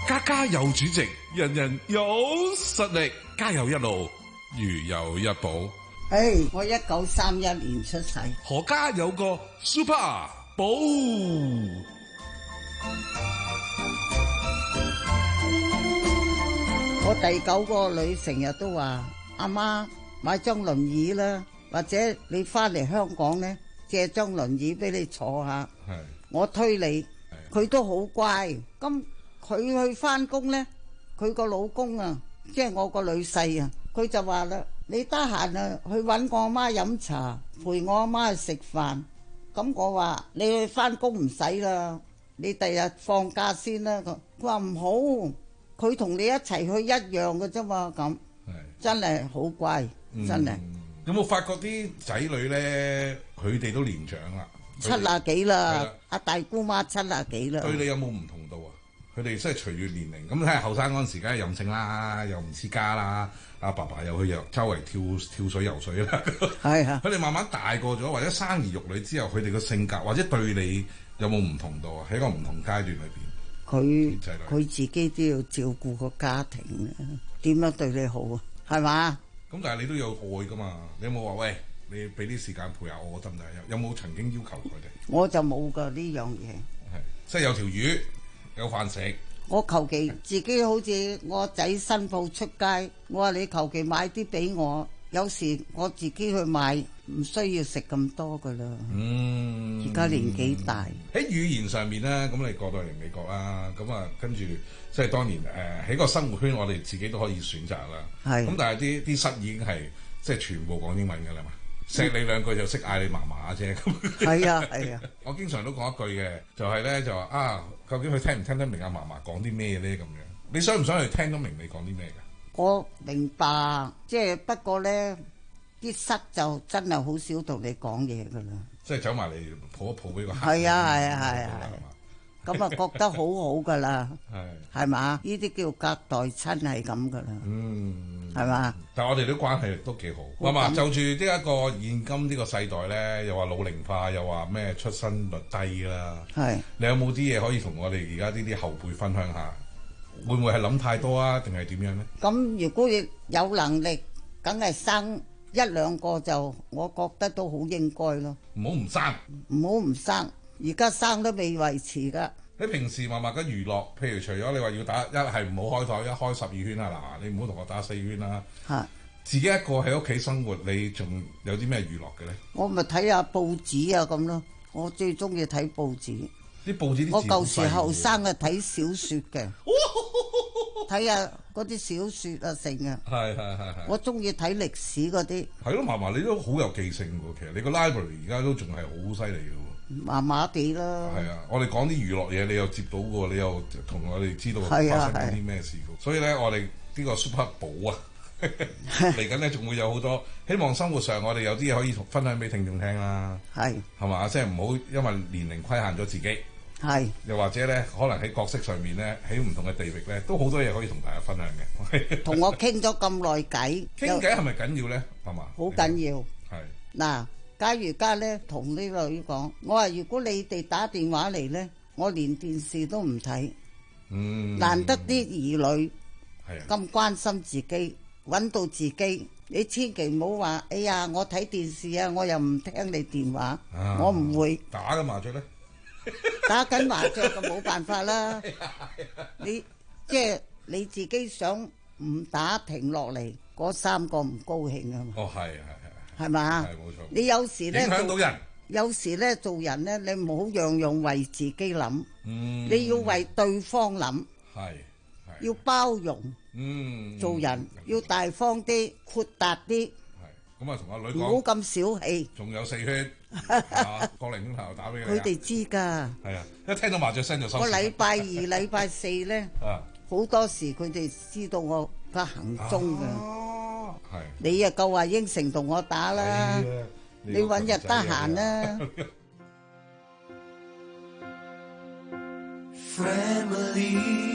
家家有主席，人人有實力，家有一路，如有一寶。 誒，hey, 我一九三一年出世， 何家有個 Super 寶。 我第九個女成日都話：阿媽買張輪椅啦，或者你翻嚟香港咧借張輪椅俾你坐下。係，我推你，佢都好乖。咁佢去翻工咧，佢個老公啊，即係我個女婿啊，佢就話啦：你得閒啊，去揾我阿媽飲茶，陪我阿媽去食飯。咁我話你去翻工唔使啦，你第日放假先啦。佢佢話唔好。佢同你一齊去一樣嘅啫嘛，咁真係好乖， 嗯、 真係。 有冇發覺啲仔女咧，佢哋都年長啦， 七啊幾啦，阿大姑媽七啊幾啦。 對你有冇唔同到啊？佢哋即係隨住年齡，咁睇下後生嗰陣時，梗係任性啦，又唔黐家啦，阿爸爸又去又周圍跳跳水游水啦。係啊，佢哋慢慢大個咗，或者生兒育女之後，佢哋個性格或者對你有冇唔同到啊？喺一個唔同階段裏邊。 佢佢自己都要照顧個家庭啊，點樣對你好啊？係嘛？ 咁但係你都有愛噶嘛？你有冇話喂，你俾啲時間陪下我得唔得？有冇曾經要求佢哋？ 我就冇噶呢樣嘢。 係，即係有條魚，有飯食。 我求其自己好似我仔新抱出街，我話你求其買啲俾我。有時我自己去買，唔需要食咁多噶啦。嗯，而家年紀大， 喺語言上面咧，咁你過到嚟美國啦，咁啊跟住即係當然誒喺個生活圈，我哋自己都可以選擇啦。係咁，但係啲啲室已經係即係全部講英文㗎啦嘛，錫你兩句就識嗌你嫲嫲啫。咁係啊係啊，我經常都講一句嘅，就係咧就話啊，究竟佢聽唔聽得明阿嫲嫲講啲咩咧咁樣？你想唔想去聽得明你講啲咩㗎？ 我明白，即係不過咧，啲室就真係好少同你講嘢噶啦。 即係走埋嚟抱一抱俾個客。 係啊係啊係啊係。咁啊覺得好好噶啦。係。係嘛？呢啲叫隔代親係咁噶啦。嗯。係嘛？ 但係我哋啲關係都幾好。媽媽就住呢一個現今呢個世代咧，又話老齡化，又話咩出生率低啦。係。你有冇啲嘢可以同我哋而家呢啲後輩分享下？會唔會係諗太多啊？定係點樣咧？ 咁如果有能力，梗係生一兩個就，我覺得都好應該咯。 唔好唔生， 唔好唔生，而家生都未維持噶。 你平時慢慢嘅娛樂，譬如除咗你話要打一係唔好開台，一開十二圈啊嗱，你唔好同我打四圈啦。係自己一個喺屋企生活，你仲有啲咩娛樂嘅咧？ 我咪睇下報紙啊咁咯，我最中意睇報紙。 啲報紙啲我舊時後生啊睇小説嘅。睇下嗰啲小説啊成啊，係係係係，我中意睇歷史嗰啲。係咯，嫲嫲你都好有記性喎，其實你個 library 而家都仲係好犀利嘅喎。麻麻地啦。係啊，我哋講啲娛樂嘢，你又接到嘅，你又同我哋知道發生緊啲咩事嘅。所以咧，我哋呢個 Super 寶啊，嚟緊咧仲會有好多，希望生活上我哋有啲嘢可以同分享俾聽眾聽啦。係係嘛，即係唔好因為年齡規限咗自己。係，又或者咧，可能喺角色上面咧，喺唔同嘅地域咧，都好多嘢可以同大家分享嘅。同我傾咗咁耐偈，傾偈係咪緊要咧？係嘛？好緊要。係。嗱，假如家咧同呢女講，我話如果你哋打電話嚟咧，我連電視都唔睇。嗯。難得啲兒女係咁關心自己，揾到自己，你千祈唔好話，哎呀，我睇電視啊，我又唔聽你電話，我唔會。打嘅麻雀咧？打緊麻雀就冇辦法啦，你即係你自己想唔打停落嚟，嗰三個唔高興啊嘛。哦，係係係，係嘛？係冇錯。你有時咧影響到人，有時咧做人咧，你唔好樣樣為自己諗，嗯，你要為對方諗，係係，要包容，嗯，做人要大方啲，豁達啲。咁啊，同阿女講，唔好咁小氣。仲有四圈，啊，個零鐘頭打俾佢。佢哋知㗎。係啊，一聽到麻雀聲就收。我禮拜二、禮拜四咧，好多時佢哋知道我嘅行蹤㗎。係。你啊夠話應承同我打啦，你揾日得閒啦。 Family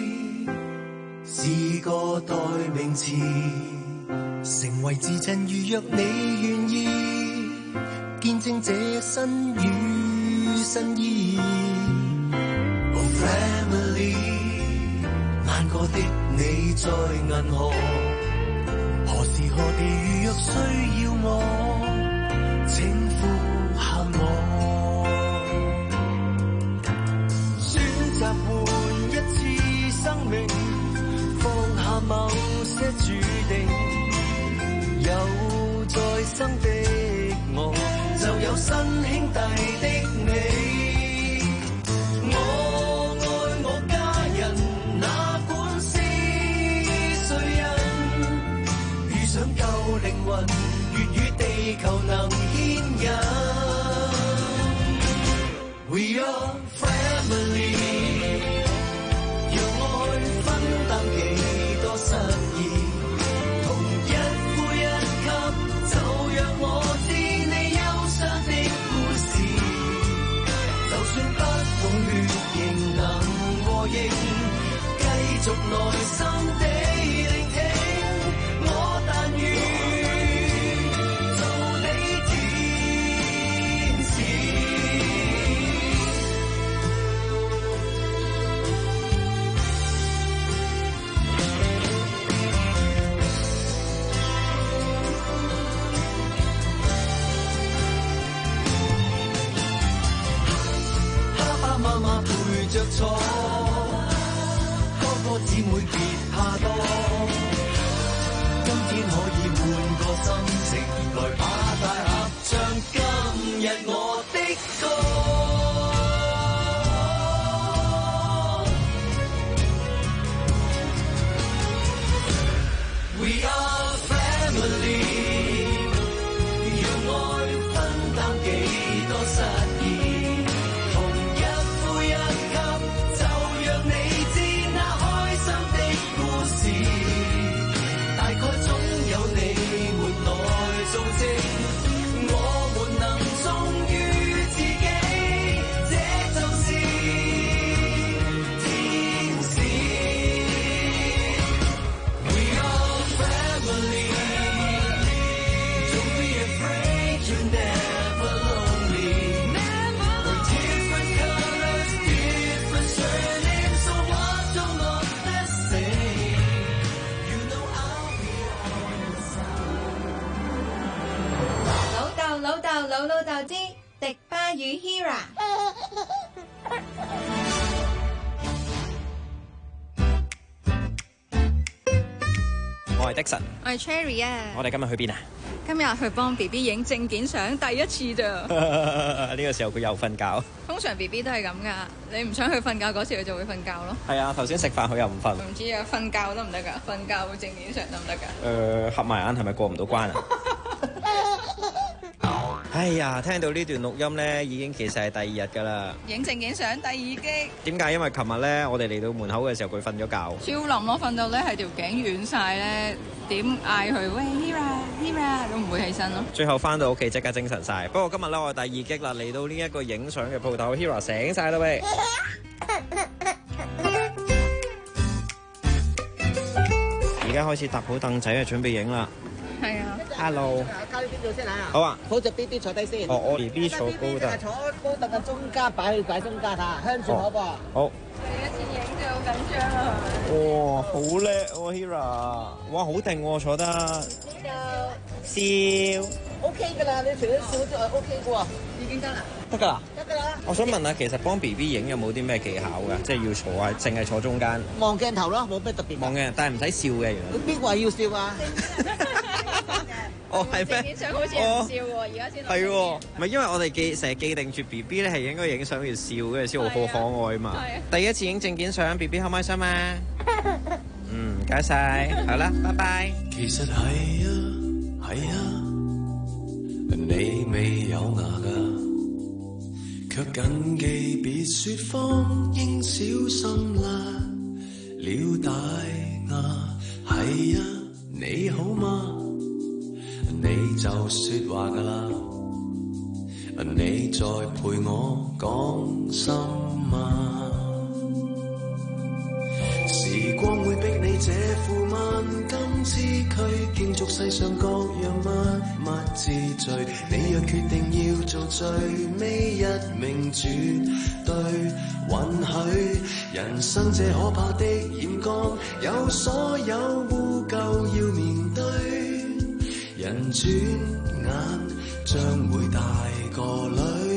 是個代名詞。成為至親預約你願意見證這新與新意。Oh family，萬過的你在銀河，何時何地如若需要我，請呼喊我。選擇換一次生命，放下某些注定，有再生的我，就有新兄弟的你。靈魂，粵語地球能牽引。We are family， 讓愛分擔幾多失意，同一呼一吸，就讓我知你憂傷的故事。就算不懂血型能和應，繼續耐心地聆聽，我但願。媽媽陪着坐，哥哥姊妹別怕多，今天可以換個心情，來把大合唱今日我的歌。We are family， 讓愛分擔幾多失意。 老老豆之迪巴與 Hira， 我係 Dixon， 我係 Cherry 啊。 我哋今日去邊啊？ 今日去幫 B B 影證件相，第一次咋。 呢個時候佢又瞓覺。 通常 B B 都係咁噶，你唔想去瞓覺嗰時，佢就會瞓覺咯。 係啊，頭先食飯佢又唔瞓。 唔知啊，瞓覺得唔得噶？瞓覺證件相得唔得噶？ 誒、呃，合埋眼係咪過唔到關啊？哎呀，聽到呢段錄音咧，已經其實係第二日㗎啦。 影證件相第二擊。 點解？因為琴日咧，我哋嚟到門口嘅時候，佢瞓咗覺。 超冧咯，瞓到咧係條頸軟晒咧，點嗌佢喂 Hira Hira 都唔會起身咯。 最後翻到屋企即刻精神晒。不過今日咧，我第二擊啦，嚟到呢一個影相嘅鋪頭 ，Hira 醒晒啦喂。而家開始搭好凳仔啊，準備影啦。 係啊 ，Hello， 交呢邊度先啊！ 好啊， 好隻 B B 坐低先。 哦，我 B B 坐高凳。 坐高凳嘅中間，擺去擺中間嚇，向住我噃。 好。 第一次影就好緊張啊！ 哇，好叻喎 Hira！ 哇，好定喎，坐得。笑。 O K 㗎啦，你除咗笑之外 O K 嘅喎，已經得啦。 得㗎啦。 得㗎啦。 我想問下，其實幫 B B 影有冇啲咩技巧㗎？即係要坐啊，淨係坐中間。 望鏡頭咯，冇咩特別。 望鏡，但係唔使笑嘅原來。 邊個話要笑啊？ 哦，係咩？ 證件相好似唔笑喎，而家先係喎，唔係因為我哋記成日記定住 B B 咧係應該影相要笑嘅先好可愛嘛。第一次影證件相 ，B B 開唔開心啊？嗯，唔該晒，好啦，拜拜。 其實係啊，係啊，你未有牙㗎，卻緊記別説謊，應小心啦，了大牙。係啊，你好嗎？你就説話㗎啦，你再陪我講心啊。時光會逼你這副萬金之軀，競逐續世上各樣乜乜之最。你若決定要做最尾一名，絕對允許。人生這可怕的染缸，有所有污垢要面對。人轉眼將會大個女，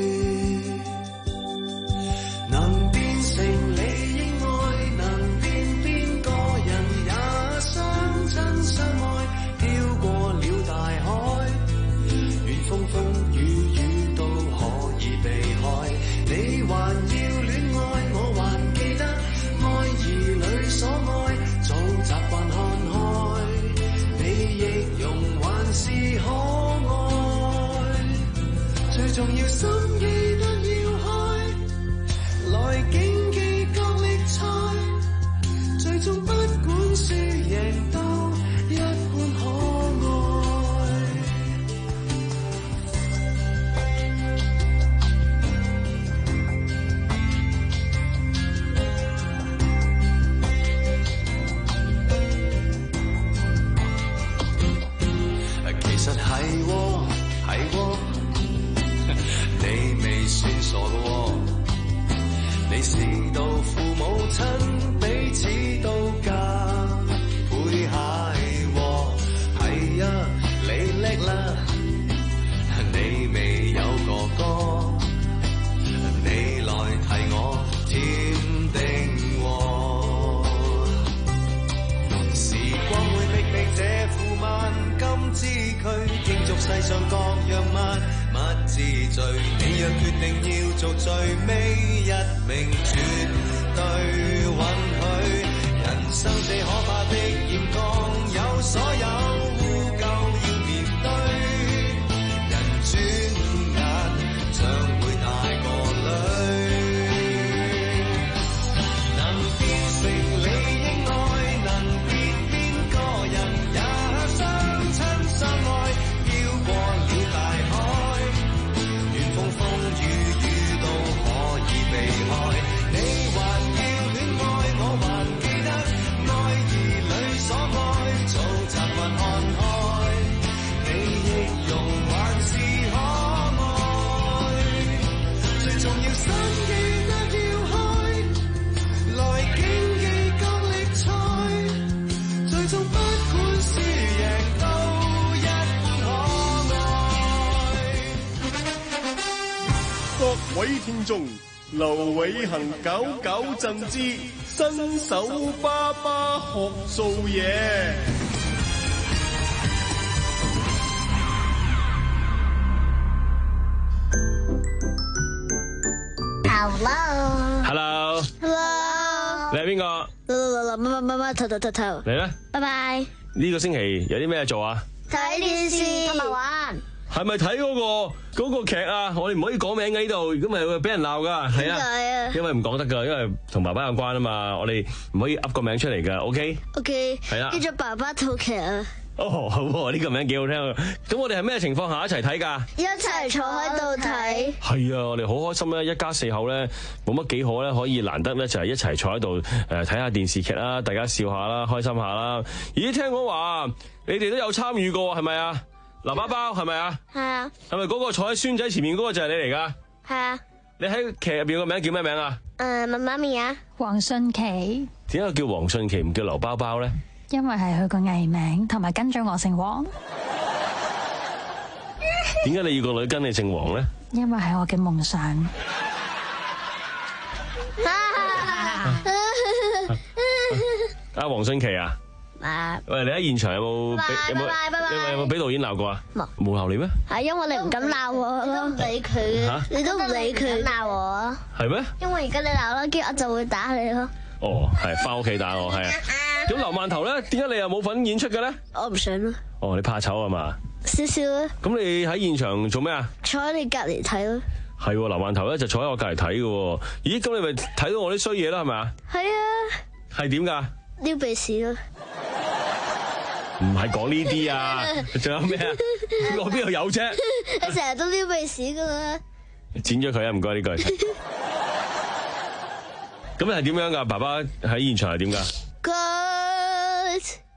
能變成你應愛，能變邊個人也相親相愛，飄過了大海，願風風雨雨都可以避開。你還要戀愛，我還記得愛兒女所愛，早習慣看開，你亦容還是可愛，最重要心記得要開，來競技角力賽，最終不管輸贏都一般可愛。其實係喎係喎，你未算傻㗎喎，你視到父母親彼此都加倍係喎，係啊你叻啦，你未有哥哥，你來替我添丁喎。時光會逼迫這副萬金之軀，競逐世上各樣乜乜之最。你若決定要做最尾一名，絕對允許。人生這可怕的染缸，有所有污垢要面對。人轉眼將會大個女，能變成你應愛，能變邊個人也相親相愛，飄過了大海，願風風雨雨都可以避開。你還要戀愛，我還記得愛兒女所愛，早習慣看開，你亦容還是可愛，最重要心記得要開，來競技角力賽，最終不管輸贏都一般可愛。 各位聽眾，劉偉恒九九贈之新手爸爸學做嘢。 Hello。 Hello。你係邊個？ 乜乜乜乜頭頭頭頭。 嚟啦。 拜拜。 呢個星期有啲咩做啊？ 睇電視同埋玩。 係咪睇嗰個嗰個劇啊？我哋唔可以講名嘅呢度，如果咪會俾人鬧噶。係啊。因為唔講得噶，因為同爸爸有關啊嘛。我哋唔可以噏個名出嚟噶。OK。 OK。 係啦。 叫做爸爸套劇啊。 哦，好喎，呢個名幾好聽啊！咁我哋係咩情況下一齊睇㗎？ 一齊坐喺度睇。 係啊，我哋好開心咧，一家四口咧冇乜幾可咧，可以難得咧就係一齊坐喺度誒睇下電視劇啦，大家笑下啦，開心下啦。咦，聽講話你哋都有參與過係咪啊？嗱，包包係咪啊？ 係啊。 係咪嗰個坐喺孫仔前面嗰個就係你嚟㗎？ 係啊。 你喺劇入邊個名叫咩名啊？ 誒，媽媽咪啊。 黃信琪。 點解叫黃信琪唔叫劉包包咧？ 因為係佢個藝名，同埋跟咗我姓黃。 點解你要個女跟你姓黃咧？ 因為係我嘅夢想。 阿黃信琪啊！ 啊！ 喂，你喺現場有冇俾有冇有冇俾導演鬧過啊？冇，冇鬧你咩？ 係因為你唔敢鬧我咯，唔理佢，你都唔理佢鬧我。係咩？因為而家你鬧啦，跟住我就會打你咯。 哦，係翻屋企打我，係啊。咁劉饅頭咧，點解你又冇份演出嘅咧？ 我唔想咯。 哦，你怕醜啊嘛？ 少少啊。咁你喺現場做咩啊？ 坐喺你隔籬睇咯。係， 劉饅頭咧就坐喺我隔籬睇嘅。咦，咁你咪睇到我啲衰嘢啦，係咪啊？ 係啊。係點噶？ 撩鼻屎咯。 唔係講呢啲啊，仲有咩啊？我邊度有啫？ 你成日都撩鼻屎噶嘛？ 剪咗佢啊！唔該呢句。咁係點樣噶？爸爸喺現場係點噶？ 佢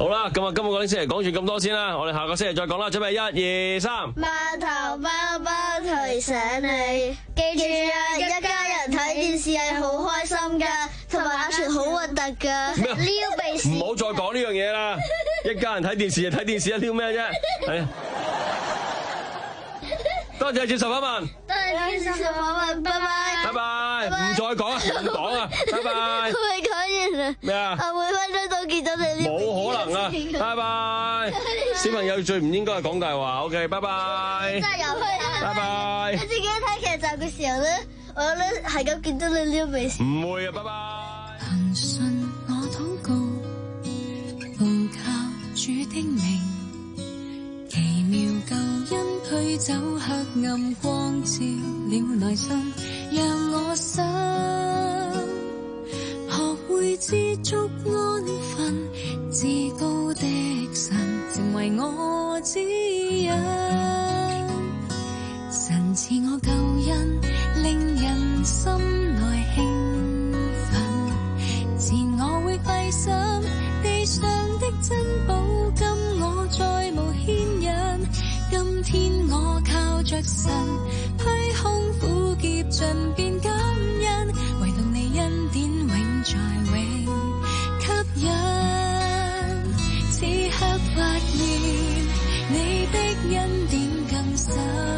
好啦，咁啊，今個星期講住咁多先啦，我哋下個星期再講啦，準備一二三。 碼頭包包提醒你，記住啊，一家人睇電視係好開心噶，同埋阿全好核突噶，撩鼻屎。 唔好再講呢樣嘢啦，一家人睇電視就睇電視，撩咩啫？係。多謝接受訪問， 多謝接受訪問，拜拜， 拜拜，唔再講啊，唔講啊，拜拜。 佢未講完啊？ 咩啊？ 我每分鐘都見到你。 冇可能啊！拜拜。小朋友最唔應該係講大話。OK， 拜拜。 真係有去啊！ 拜拜。 你自己睇劇集嘅時候咧，我咧係咁見到你撩鼻屎。 唔會啊！拜拜。 憑信我禱告，奉靠主的名。奇妙救恩驅走黑暗，光照了內心，讓我心學會知足安分，至高的神成為我指引。神賜我救恩，令人心內興奮，自我會費心，地上的珍寶今我再無牽引。今天我靠着神，虛空苦澀盡變感恩，唯獨你恩典永在永吸引。此刻發現你的恩典更深，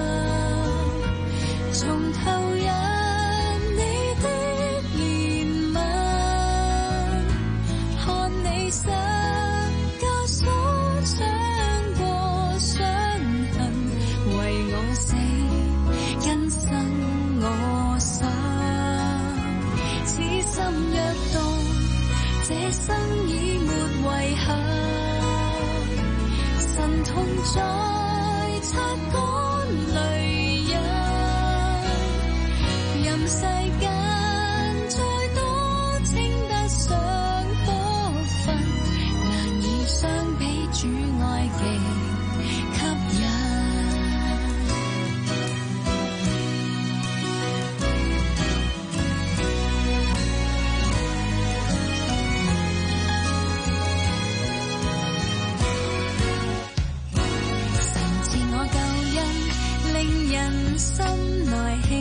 從投入你的憐憫，看你十架所傷過傷痕，為我死更生我心。此心躍動，這生已沒遺憾。神同在，擦乾淚印，任世間再多稱得上福分，難以相比主愛極吸引。神賜我救恩，令人心內